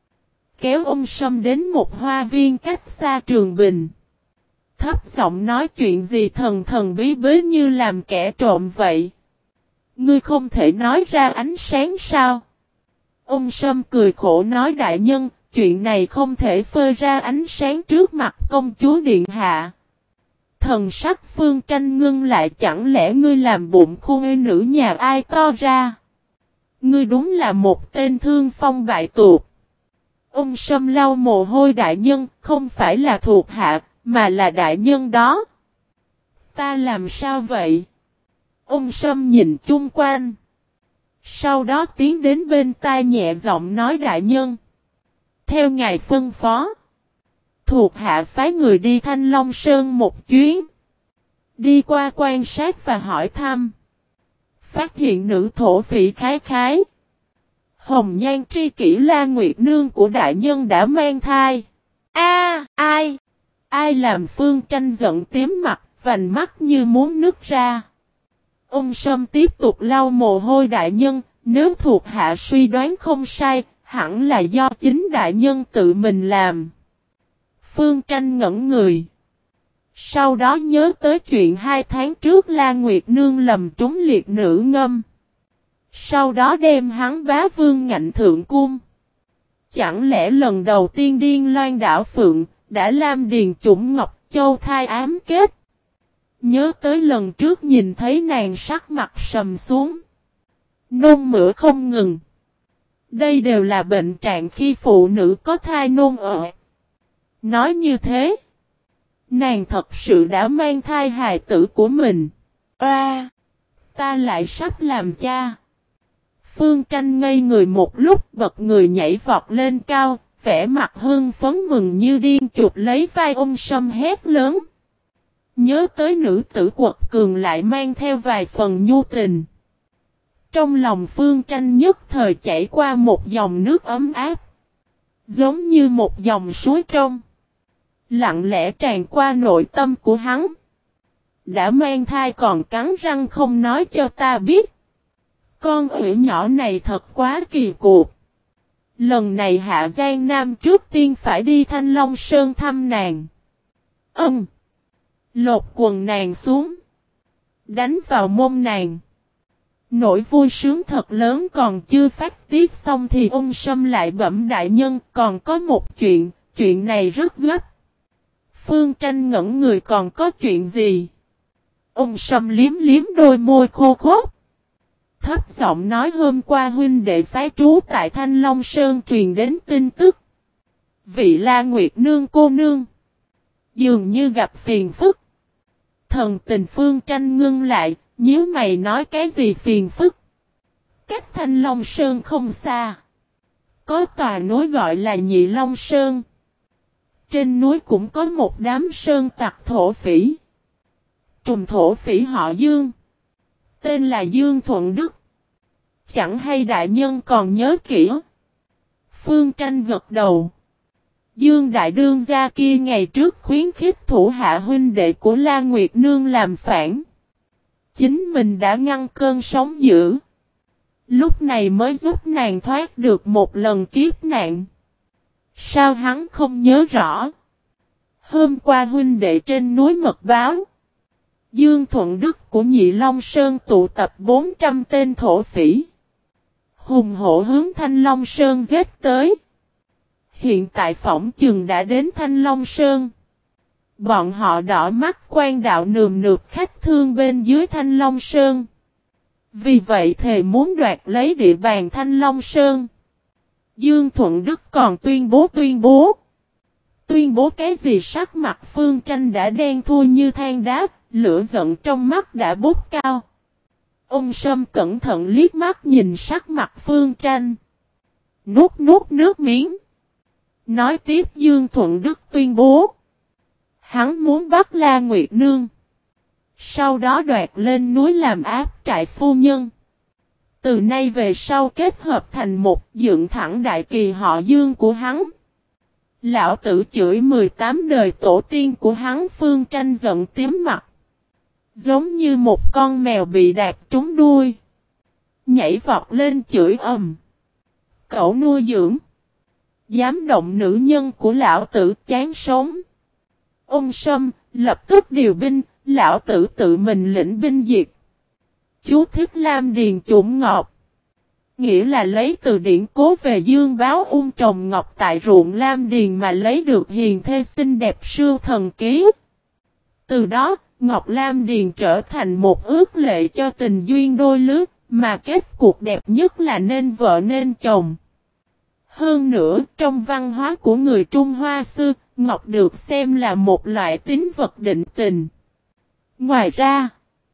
Kéo ông Sâm đến một hoa viên cách xa Trường Bình. Thấp giọng nói chuyện gì thần thần bí bí như làm kẻ trộm vậy. Ngươi không thể nói ra ánh sáng sao? Ông Sâm cười khổ nói đại nhân, chuyện này không thể phơi ra ánh sáng trước mặt công chúa điện hạ. Thần sắc Phương Tranh ngưng lại chẳng lẽ ngươi làm bụng khuê nữ nhà ai to ra. Ngươi đúng là một tên thương phong bại tuột. Ông Sâm lau mồ hôi đại nhân, không phải là thuộc hạ, mà là đại nhân đó. Ta làm sao vậy? Ông Sâm nhìn chung quanh. Sau đó tiến đến bên tai nhẹ giọng nói đại nhân. Theo ngài phân phó. Thuộc hạ phái người đi Thanh Long Sơn một chuyến. Đi qua quan sát và hỏi thăm. Phát hiện nữ thổ phỉ khái khái. Hồng nhan tri kỷ La Nguyệt Nương của đại nhân đã mang thai. Ai? Ai làm Phương Tranh giận tím mặt, vành mắt như muốn nứt ra. Ông Sâm tiếp tục lau mồ hôi đại nhân, nếu thuộc hạ suy đoán không sai, hẳn là do chính đại nhân tự mình làm. Phương Tranh ngẩn người. Sau đó nhớ tới chuyện 2 tháng trước La Nguyệt Nương lầm trúng liệt nữ ngâm. Sau đó đem hắn bá vương ngạnh thượng cung. Chẳng lẽ lần đầu tiên điên loan đảo Phượng, đã Lam Điền Chủng Ngọc Châu thai ám kết. Nhớ tới lần trước nhìn thấy nàng sắc mặt sầm xuống. Nôn mửa không ngừng. Đây đều là bệnh trạng khi phụ nữ có thai nôn ọe. Nói như thế. Nàng thật sự đã mang thai hài tử của mình. Ta lại sắp làm cha. Phương Tranh ngây người một lúc bật người nhảy vọt lên cao, vẻ mặt hưng phấn mừng như điên chụp lấy vai ông Sâm hét lớn. Nhớ tới nữ tử quật cường lại mang theo vài phần nhu tình. Trong lòng Phương Tranh nhất thời chảy qua một dòng nước ấm áp. Giống như một dòng suối trong. Lặng lẽ tràn qua nội tâm của hắn. Đã mang thai còn cắn răng không nói cho ta biết. Con ủy nhỏ này thật quá kỳ cục. Lần này Hạ Giang Nam trước tiên phải đi Thanh Long Sơn thăm nàng. Lột quần nàng xuống. Đánh vào mông nàng. Nỗi vui sướng thật lớn còn chưa phát tiết xong thì ông Sâm lại bẩm đại nhân còn có một chuyện này rất gấp. Phương Tranh ngẩn người còn có chuyện gì? Ông Sâm liếm liếm đôi môi khô khốc. thấp giọng nói hôm qua huynh đệ phái trú tại Thanh Long Sơn truyền đến tin tức. Vị La Nguyệt Nương cô nương. Dường như gặp phiền phức. Thần tình Phương Tranh ngưng lại, nhíu mày nói cái gì phiền phức. Cách Thanh Long Sơn không xa. Có tòa núi gọi là Nhị Long Sơn. Trên núi cũng có một đám sơn tặc thổ phỉ. Trùm thổ phỉ họ Dương. Tên là Dương Thuận Đức. Chẳng hay đại nhân còn nhớ kỹ. Phương Tranh gật đầu. Dương Đại Đương gia kia ngày trước khuyến khích thủ hạ huynh đệ của La Nguyệt Nương làm phản. Chính mình đã ngăn cơn sóng dữ. Lúc này mới giúp nàng thoát được một lần kiếp nạn. Sao hắn không nhớ rõ? Hôm qua huynh đệ trên núi mật báo. Dương Thuận Đức của Nhị Long Sơn tụ tập 400 tên thổ phỉ. Hùng hổ hướng Thanh Long Sơn giết tới. Hiện tại phỏng chừng đã đến Thanh Long Sơn. Bọn họ đỏ mắt quan đạo nườm nượp khách thương bên dưới Thanh Long Sơn. Vì vậy thề muốn đoạt lấy địa bàn Thanh Long Sơn. Dương Thuận Đức còn tuyên bố. Tuyên bố cái gì sắc mặt Phương Tranh đã đen thui như than đá, lửa giận trong mắt đã bốc cao. Ông Sâm cẩn thận liếc mắt nhìn sắc mặt Phương Tranh. Nuốt nước miếng. Nói tiếp Dương Thuận Đức tuyên bố. Hắn muốn bắt La Nguyệt Nương. Sau đó đoạt lên núi làm áp trại phu nhân. Từ nay về sau kết hợp thành một dựng thẳng đại kỳ họ Dương của hắn. Lão tử chửi 18 đời tổ tiên của hắn. Phương Tranh giận tím mặt. Giống như một con mèo bị đạp trúng đuôi. Nhảy vọt lên chửi ầm. Cậu nuôi dưỡng. Dám động nữ nhân của lão tử chán sống. Ông Sâm lập tức điều binh. Lão tử tự mình lĩnh binh diệt. Chú thích Lam Điền Chủng Ngọc. Nghĩa là lấy từ điển cố về Dương Báo Ung trồng ngọc tại ruộng Lam Điền mà lấy được hiền thê xinh đẹp sưu thần ký. Từ đó, Ngọc Lam Điền trở thành một ước lệ cho tình duyên đôi lứa, mà kết cuộc đẹp nhất là nên vợ nên chồng. Hơn nữa, trong văn hóa của người Trung Hoa xưa, ngọc được xem là một loại tín vật định tình. Ngoài ra,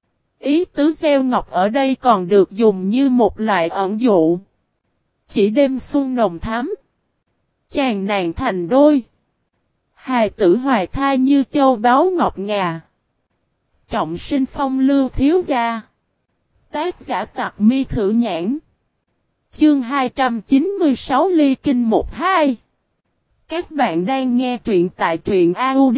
ý tứ gieo ngọc ở đây còn được dùng như một loại ẩn dụ. Chỉ đêm xuân nồng thắm, chàng nàng thành đôi, hài tử hoài thai như châu báu ngọc ngà. Trọng sinh phong lưu thiếu gia. Tác giả Tặc Mi Thử Nhãn. Chương 296 Ly Kinh 1-2. Các bạn đang nghe truyện tại truyện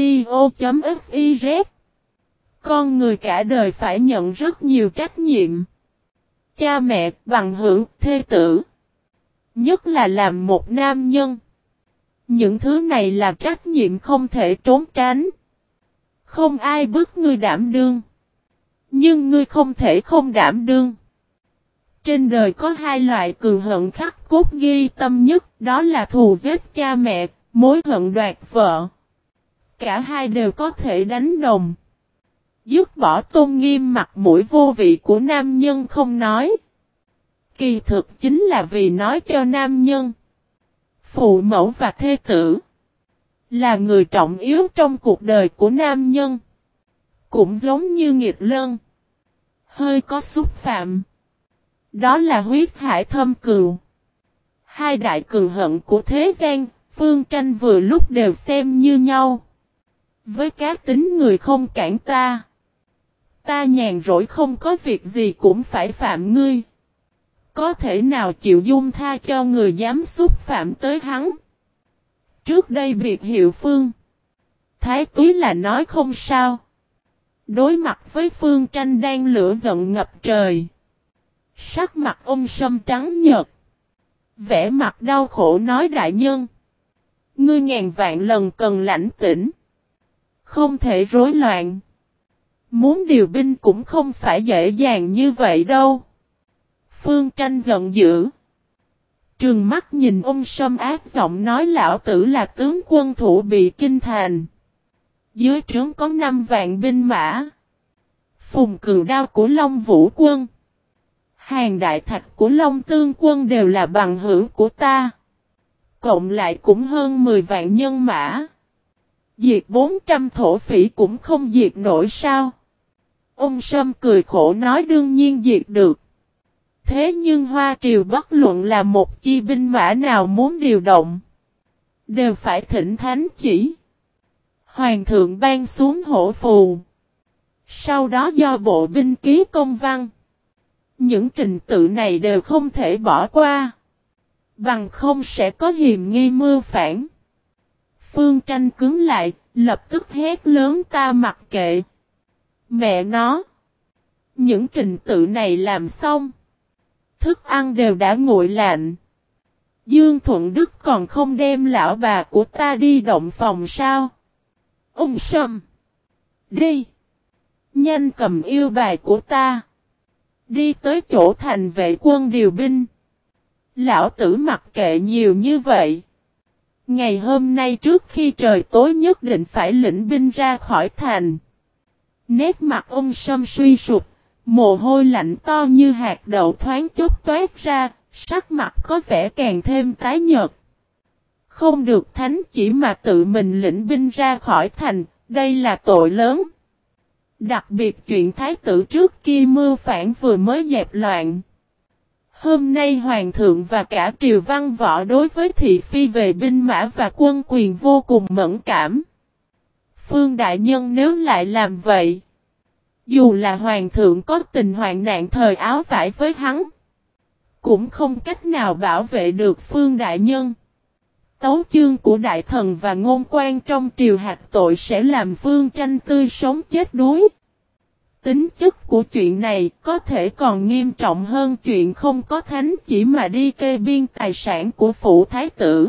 audio.fiz. Con người cả đời phải nhận rất nhiều trách nhiệm. Cha mẹ, bằng hữu, thê tử. Nhất là làm một nam nhân. Những thứ này là trách nhiệm không thể trốn tránh. Không ai bức ngươi đảm đương. Nhưng ngươi không thể không đảm đương. Trên đời có hai loại cừu hận khắc cốt ghi tâm nhất, đó là thù giết cha mẹ, mối hận đoạt vợ. Cả hai đều có thể đánh đồng. Dứt bỏ tôn nghiêm mặt mũi vô vị của nam nhân không nói. Kỳ thực chính là vì nói cho nam nhân. Phụ mẫu và thê tử là người trọng yếu trong cuộc đời của nam nhân. Cũng giống như nghiệt lân. Hơi có xúc phạm. Đó là huyết hải thâm cừu. Hai đại cừu hận của thế gian, Phương Tranh vừa lúc đều xem như nhau. Với các tính người không cản ta. Ta nhàn rỗi không có việc gì cũng phải phạm ngươi. Có thể nào chịu dung tha cho người dám xúc phạm tới hắn. Trước đây biệt hiệu Phương Thái Túy là nói không sao. Đối mặt với Phương Tranh đang lửa giận ngập trời. Sắc mặt ông Sâm trắng nhợt. Vẻ mặt đau khổ nói đại nhân. Ngươi ngàn vạn lần cần lãnh tĩnh. Không thể rối loạn. Muốn điều binh cũng không phải dễ dàng như vậy đâu. Phương Tranh giận dữ. Trừng mắt nhìn ông Sâm ác giọng nói lão tử là tướng quân thủ bị kinh thành. Dưới trướng có 5 vạn binh mã. Phùng cừu đao của Long Vũ quân. Hàng đại thạch của Long Tương quân đều là bằng hữu của ta. Cộng lại cũng hơn 10 vạn nhân mã. Diệt 400 thổ phỉ cũng không diệt nổi sao? Ông Sâm cười khổ nói đương nhiên diệt được. Thế nhưng Hoa Triều bất luận là một chi binh mã nào muốn điều động, đều phải thỉnh thánh chỉ. Hoàng thượng ban xuống hổ phù. Sau đó do bộ binh ký công văn. Những trình tự này đều không thể bỏ qua. Bằng không sẽ có hiềm nghi mưu phản. Phương Tranh cứng lại, lập tức hét lớn ta mặc kệ. Mẹ nó. Những trình tự này làm xong. Thức ăn đều đã nguội lạnh. Dương Thuận Đức còn không đem lão bà của ta đi động phòng sao? Ông Sâm. Đi. Nhanh cầm yêu bài của ta. Đi tới chỗ thành vệ quân điều binh. Lão tử mặc kệ nhiều như vậy. Ngày hôm nay trước khi trời tối nhất định phải lĩnh binh ra khỏi thành. Nét mặt ông Sâm suy sụp. Mồ hôi lạnh to như hạt đậu thoáng chốc toát ra. Sắc mặt có vẻ càng thêm tái nhợt. Không được thánh chỉ mà tự mình lĩnh binh ra khỏi thành. Đây là tội lớn. Đặc biệt chuyện thái tử trước kia mưu phản vừa mới dẹp loạn. Hôm nay hoàng thượng và cả triều văn võ đối với thị phi về binh mã và quân quyền vô cùng mẫn cảm. Phương đại nhân nếu lại làm vậy, dù là hoàng thượng có tình hoạn nạn thời áo vải với hắn, cũng không cách nào bảo vệ được Phương đại nhân. Tấu chương của đại thần và ngôn quan trong triều hạch tội sẽ làm Phương Tranh tươi sống chết đuối. Tính chất của chuyện này có thể còn nghiêm trọng hơn chuyện không có thánh chỉ mà đi kê biên tài sản của phủ thái tử.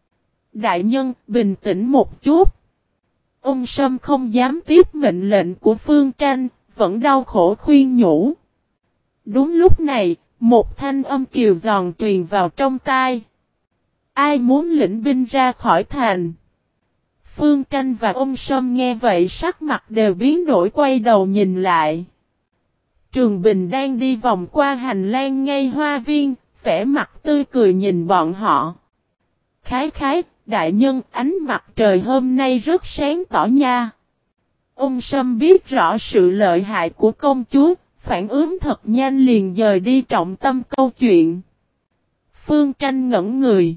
Đại nhân, bình tĩnh một chút. Ông Sâm không dám tiếp mệnh lệnh của Phương Tranh, vẫn đau khổ khuyên nhủ. Đúng lúc này, một thanh âm kiều giòn truyền vào trong tai. Ai muốn lĩnh binh ra khỏi thành? Phương Tranh và ông Sâm nghe vậy sắc mặt đều biến đổi quay đầu nhìn lại. Trường Bình đang đi vòng qua hành lang ngay hoa viên, vẻ mặt tươi cười nhìn bọn họ. Khái khái, đại nhân ánh mặt trời hôm nay rất sáng tỏ nha. Ông Sâm biết rõ sự lợi hại của công chúa, phản ứng thật nhanh liền dời đi trọng tâm câu chuyện. Phương Tranh ngẩn người.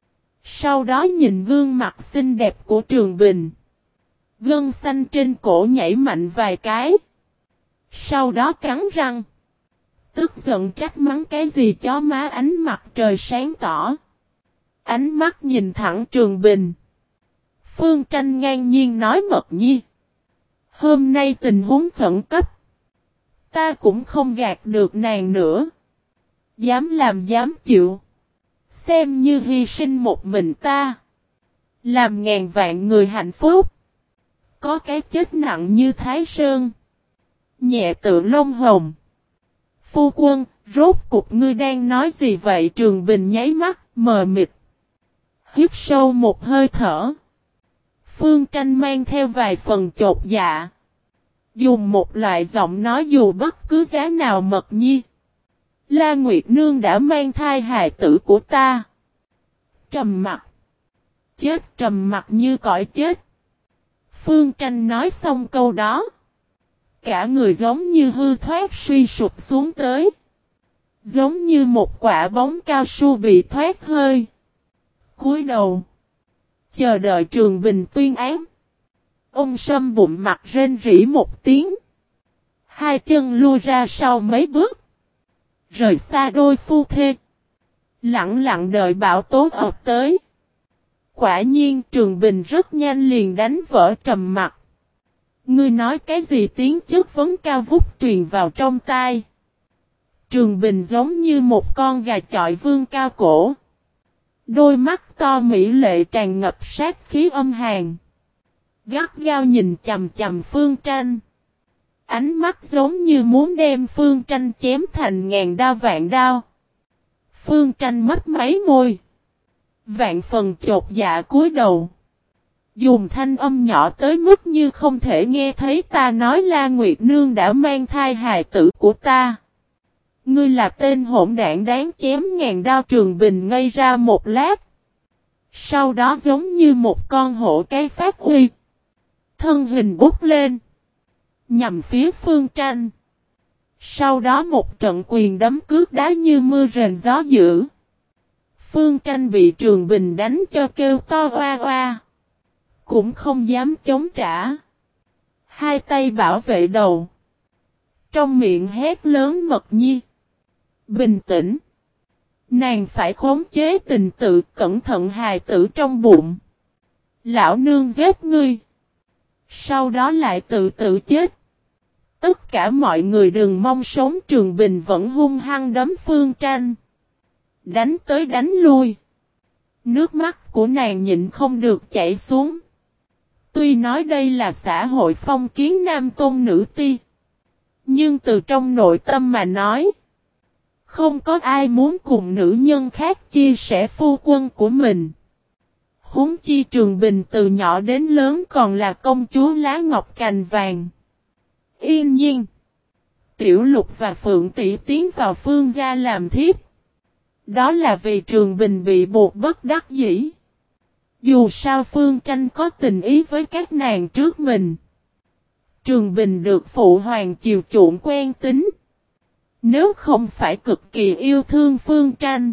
Sau đó nhìn gương mặt xinh đẹp của Trường Bình. Gân xanh trên cổ nhảy mạnh vài cái. Sau đó cắn răng. Tức giận trách mắng cái gì chó má ánh mặt trời sáng tỏ. Ánh mắt nhìn thẳng Trường Bình. Phương Tranh ngang nhiên nói Mật Nhi. Hôm nay tình huống khẩn cấp. Ta cũng không gạt được nàng nữa. Dám làm dám chịu. Xem như hy sinh một mình ta. Làm ngàn vạn người hạnh phúc. Có cái chết nặng như Thái Sơn. Nhẹ tự lông hồng. Phu quân, rốt cục ngươi đang nói gì vậy? Trường Bình nháy mắt, mờ mịt. Hít sâu một hơi thở. Phương Tranh mang theo vài phần chột dạ. Dùng một loại giọng nói dù bất cứ giá nào Mật Nhi. La Nguyệt Nương đã mang thai hài tử của ta. Trầm mặt. Chết trầm mặt như cõi chết. Phương Tranh nói xong câu đó. Cả người giống như hư thoát suy sụp xuống tới. Giống như một quả bóng cao su bị thoát hơi. Cúi đầu. Chờ đợi Trường Bình tuyên án. Ông Sâm bụng mặt rên rỉ một tiếng. Hai chân lui ra sau mấy bước. Rời xa đôi phu thê. Lặng lặng đợi bão tố ập tới. Quả nhiên Trường Bình rất nhanh liền đánh vỡ trầm mặt. Ngươi nói cái gì? Tiếng chất vấn cao vút truyền vào trong tai. Trường Bình giống như một con gà chọi vương cao cổ. Đôi mắt to mỹ lệ tràn ngập sát khí âm hàn. Gắt gao nhìn chằm chằm Phương Tranh. Ánh mắt giống như muốn đem Phương Tranh chém thành ngàn đao vạn đao. Phương Tranh mấp máy môi. Vạn phần chột dạ cúi đầu. Dùng thanh âm nhỏ tới mức như không thể nghe thấy ta nói La Nguyệt Nương đã mang thai hài tử của ta. Ngươi là tên hỗn đản đáng chém ngàn đao. Trường Bình ngây ra một lát. Sau đó giống như một con hổ cái phát uy. Thân hình bút lên. Nhằm phía Phương Tranh. Sau đó một trận quyền đấm cước đá như mưa rền gió dữ. Phương Tranh bị Trường Bình đánh cho kêu to oa oa. Cũng không dám chống trả. Hai tay bảo vệ đầu. Trong miệng hét lớn Mật Nhi. Bình tĩnh. Nàng phải khống chế tình tự, cẩn thận hài tử trong bụng. Lão nương giết ngươi. Sau đó lại tự chết. Tất cả mọi người đừng mong sống. Trường Bình vẫn hung hăng đấm Phương Tranh. Đánh tới đánh lui. Nước mắt của nàng nhịn không được chảy xuống. Tuy nói đây là xã hội phong kiến nam tôn nữ ti. Nhưng từ trong nội tâm mà nói. Không có ai muốn cùng nữ nhân khác chia sẻ phu quân của mình. Huống chi Trường Bình từ nhỏ đến lớn còn là công chúa lá ngọc cành vàng. Yên nhiên. Tiểu Lục và Phượng Tỷ tiến vào Phương gia làm thiếp. Đó là vì Trường Bình bị buộc bất đắc dĩ. Dù sao Phương Tranh có tình ý với các nàng trước mình. Trường Bình được phụ hoàng chiều chuộng quen tính. Nếu không phải cực kỳ yêu thương Phương Tranh.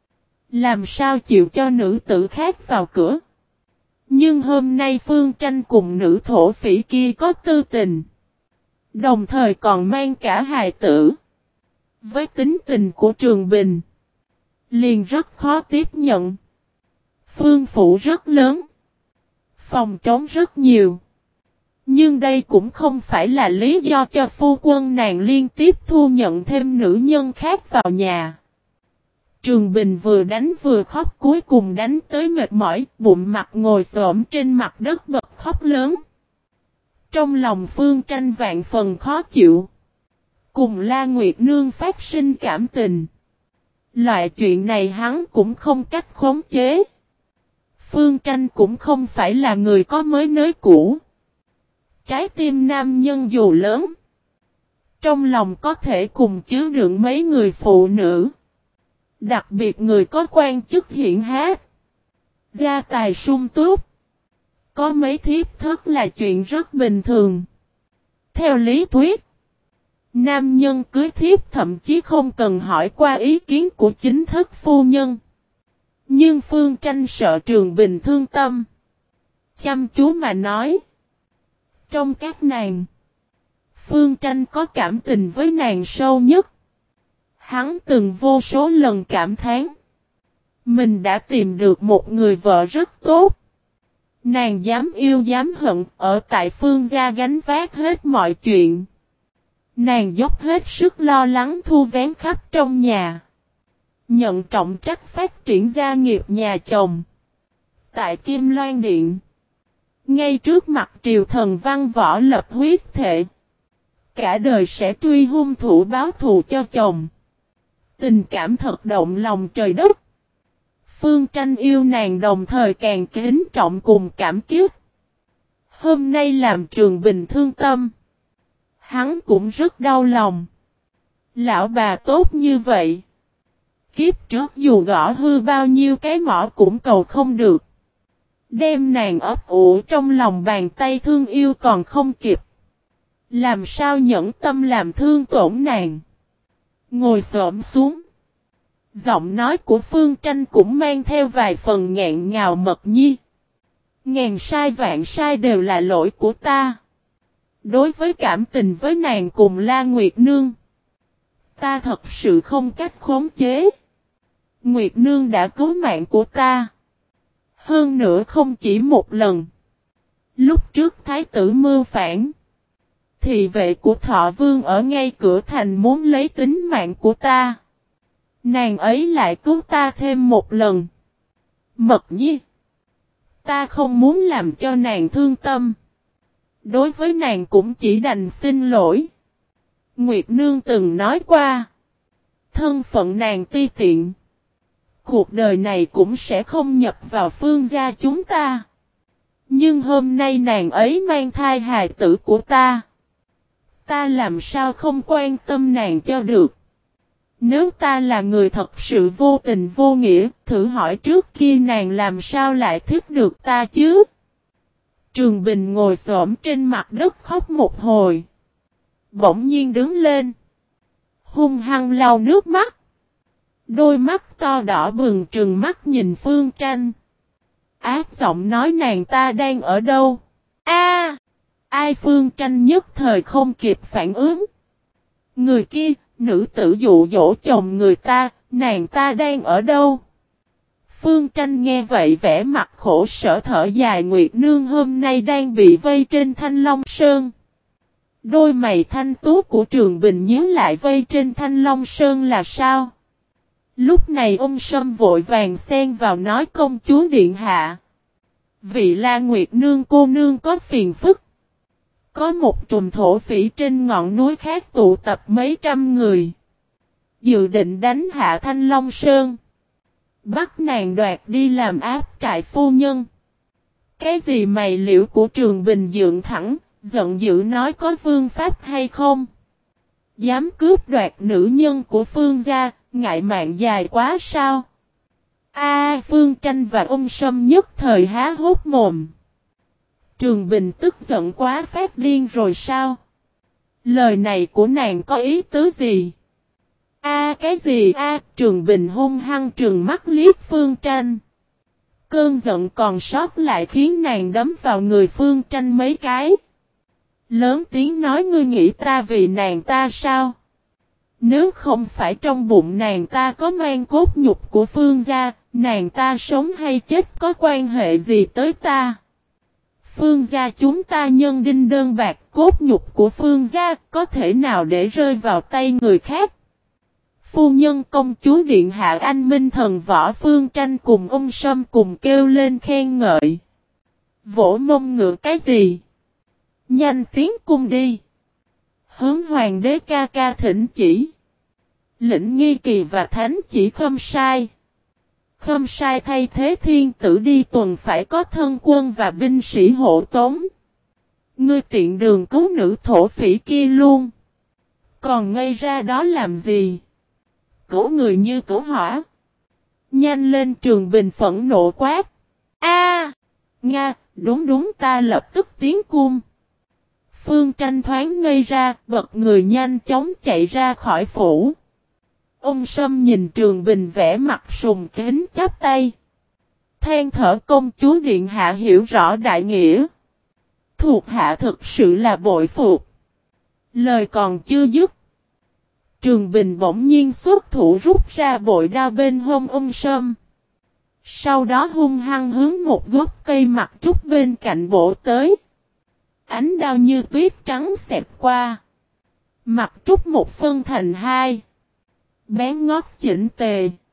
Làm sao chịu cho nữ tử khác vào cửa. Nhưng hôm nay Phương Tranh cùng nữ thổ phỉ kia có tư tình. Đồng thời còn mang cả hài tử. Với tính tình của Trường Bình. Liền rất khó tiếp nhận. Phương phủ rất lớn. Phòng trống rất nhiều. Nhưng đây cũng không phải là lý do cho phu quân nàng liên tiếp thu nhận thêm nữ nhân khác vào nhà. Trường Bình vừa đánh vừa khóc, cuối cùng đánh tới mệt mỏi, bụng mặt ngồi xổm trên mặt đất bật khóc lớn. Trong lòng Phương Tranh vạn phần khó chịu. Cùng La Nguyệt Nương phát sinh cảm tình. Loại chuyện này hắn cũng không cách khống chế. Phương Tranh cũng không phải là người có mới nới cũ. Trái tim nam nhân dù lớn. Trong lòng có thể cùng chứa đựng mấy người phụ nữ. Đặc biệt người có quan chức hiển hách. Gia tài sung túc. Có mấy thiếp thất là chuyện rất bình thường. Theo lý thuyết. Nam nhân cưới thiếp thậm chí không cần hỏi qua ý kiến của chính thức phu nhân. Nhưng Phương Tranh sợ Trường Bình thương tâm. Chăm chú mà nói. Trong các nàng. Phương Tranh có cảm tình với nàng sâu nhất. Hắn từng vô số lần cảm thán. Mình đã tìm được một người vợ rất tốt. Nàng dám yêu dám hận, ở tại Phương gia gánh vác hết mọi chuyện. Nàng dốc hết sức lo lắng thu vén khắp trong nhà. Nhận trọng trách phát triển gia nghiệp nhà chồng. Tại Kim Loan Điện. Ngay trước mặt triều thần văn võ lập huyết thệ. Cả đời sẽ truy hung thủ báo thù cho chồng. Tình cảm thật động lòng trời đất. Phương Tranh yêu nàng đồng thời càng kính trọng cùng cảm kích. Hôm nay làm Trường Bình thương tâm. Hắn cũng rất đau lòng. Lão bà tốt như vậy. Kiếp trước dù gõ hư bao nhiêu cái mỏ cũng cầu không được. Đem nàng ấp ủ trong lòng bàn tay thương yêu còn không kịp. Làm sao nhẫn tâm làm thương tổn nàng. Ngồi xổm xuống. Giọng nói của Phương Tranh cũng mang theo vài phần nghẹn ngào Mật Nhi. Ngàn sai vạn sai đều là lỗi của ta. Đối với cảm tình với nàng cùng La Nguyệt Nương. Ta thật sự không cách khống chế. Nguyệt Nương đã cứu mạng của ta. Hơn nữa không chỉ một lần. Lúc trước Thái tử mưu phản. Thị vệ của Thọ Vương ở ngay cửa thành muốn lấy tính mạng của ta. Nàng ấy lại cứu ta thêm một lần. Mật Nhi. Ta không muốn làm cho nàng thương tâm. Đối với nàng cũng chỉ đành xin lỗi. Nguyệt Nương từng nói qua. Thân phận nàng ti tiện. Cuộc đời này cũng sẽ không nhập vào Phương gia chúng ta. Nhưng hôm nay nàng ấy mang thai hài tử của ta. Ta làm sao không quan tâm nàng cho được. Nếu ta là người thật sự vô tình vô nghĩa, thử hỏi trước kia nàng làm sao lại thích được ta chứ? Trường Bình ngồi xổm trên mặt đất khóc một hồi. Bỗng nhiên đứng lên. Hung hăng lau nước mắt. Đôi mắt to đỏ bừng trừng mắt nhìn Phương Tranh. Ác giọng nói nàng ta đang ở đâu? A, ai? Phương Tranh nhất thời không kịp phản ứng. Người kia, nữ tử dụ dỗ chồng người ta, nàng ta đang ở đâu? Phương Tranh nghe vậy vẻ mặt khổ sở thở dài. Nguyệt Nương hôm nay đang bị vây trên Thanh Long Sơn. Đôi mày thanh tú của Trường Bình nhíu lại, vây trên Thanh Long Sơn là sao? Lúc này ông Sâm vội vàng xen vào nói công chúa điện hạ. Vị La Nguyệt Nương cô nương có phiền phức. Có một trùm thổ phỉ trên ngọn núi khác tụ tập mấy trăm người. Dự định đánh hạ Thanh Long Sơn. Bắt nàng đoạt đi làm áp trại phu nhân. Cái gì mày liễu của Trường Bình dựng thẳng, giận dữ nói có vương pháp hay không? Dám cướp đoạt nữ nhân của Phương gia, ngại mạng dài quá sao? Phương Tranh và ông Sâm nhất thời há hốt mồm. Trường Bình tức giận quá phát điên rồi sao? Lời này của nàng có ý tứ gì? Cái gì? Trường Bình hung hăng trừng mắt liếc Phương Tranh. Cơn giận còn sót lại khiến nàng đấm vào người Phương Tranh mấy cái. Lớn tiếng nói ngươi nghĩ ta vì nàng ta sao? Nếu không phải trong bụng nàng ta có mang cốt nhục của Phương gia, nàng ta sống hay chết có quan hệ gì tới ta? Phương gia chúng ta nhân đinh đơn bạc, cốt nhục của Phương gia có thể nào để rơi vào tay người khác? Phu nhân công chúa điện hạ anh minh thần võ. Phương Tranh cùng ông Sâm cùng kêu lên khen ngợi. Vỗ mông ngựa cái gì? Nhanh tiến cung đi. Hướng hoàng đế ca ca thỉnh chỉ. Lĩnh Nghi Kỳ và Thánh chỉ Khâm Sai. Khâm Sai thay thế thiên tử đi tuần phải có thân quân và binh sĩ hộ tống. Ngươi tiện đường cứu nữ thổ phỉ kia luôn. Còn ngây ra đó làm gì? Cứu người như cứu hỏa. Nhanh lên! Trường Bình phẫn nộ quát. Nga, đúng ta lập tức tiến cung. Phương Tranh thoáng ngây ra, bật người nhanh chóng chạy ra khỏi phủ. Ông Sâm nhìn Trường Bình vẻ mặt sùng kính chắp tay. Than thở công chúa điện hạ hiểu rõ đại nghĩa. Thuộc hạ thực sự là bội phục. Lời còn chưa dứt. Trường Bình bỗng nhiên xuất thủ rút ra bội đao bên hông ông Sâm. Sau đó hung hăng hướng một gốc cây mặt trúc bên cạnh bổ tới. Ánh đao như tuyết trắng xẹt qua. Mặt trúc một phân thành hai. Bén ngót chỉnh tề.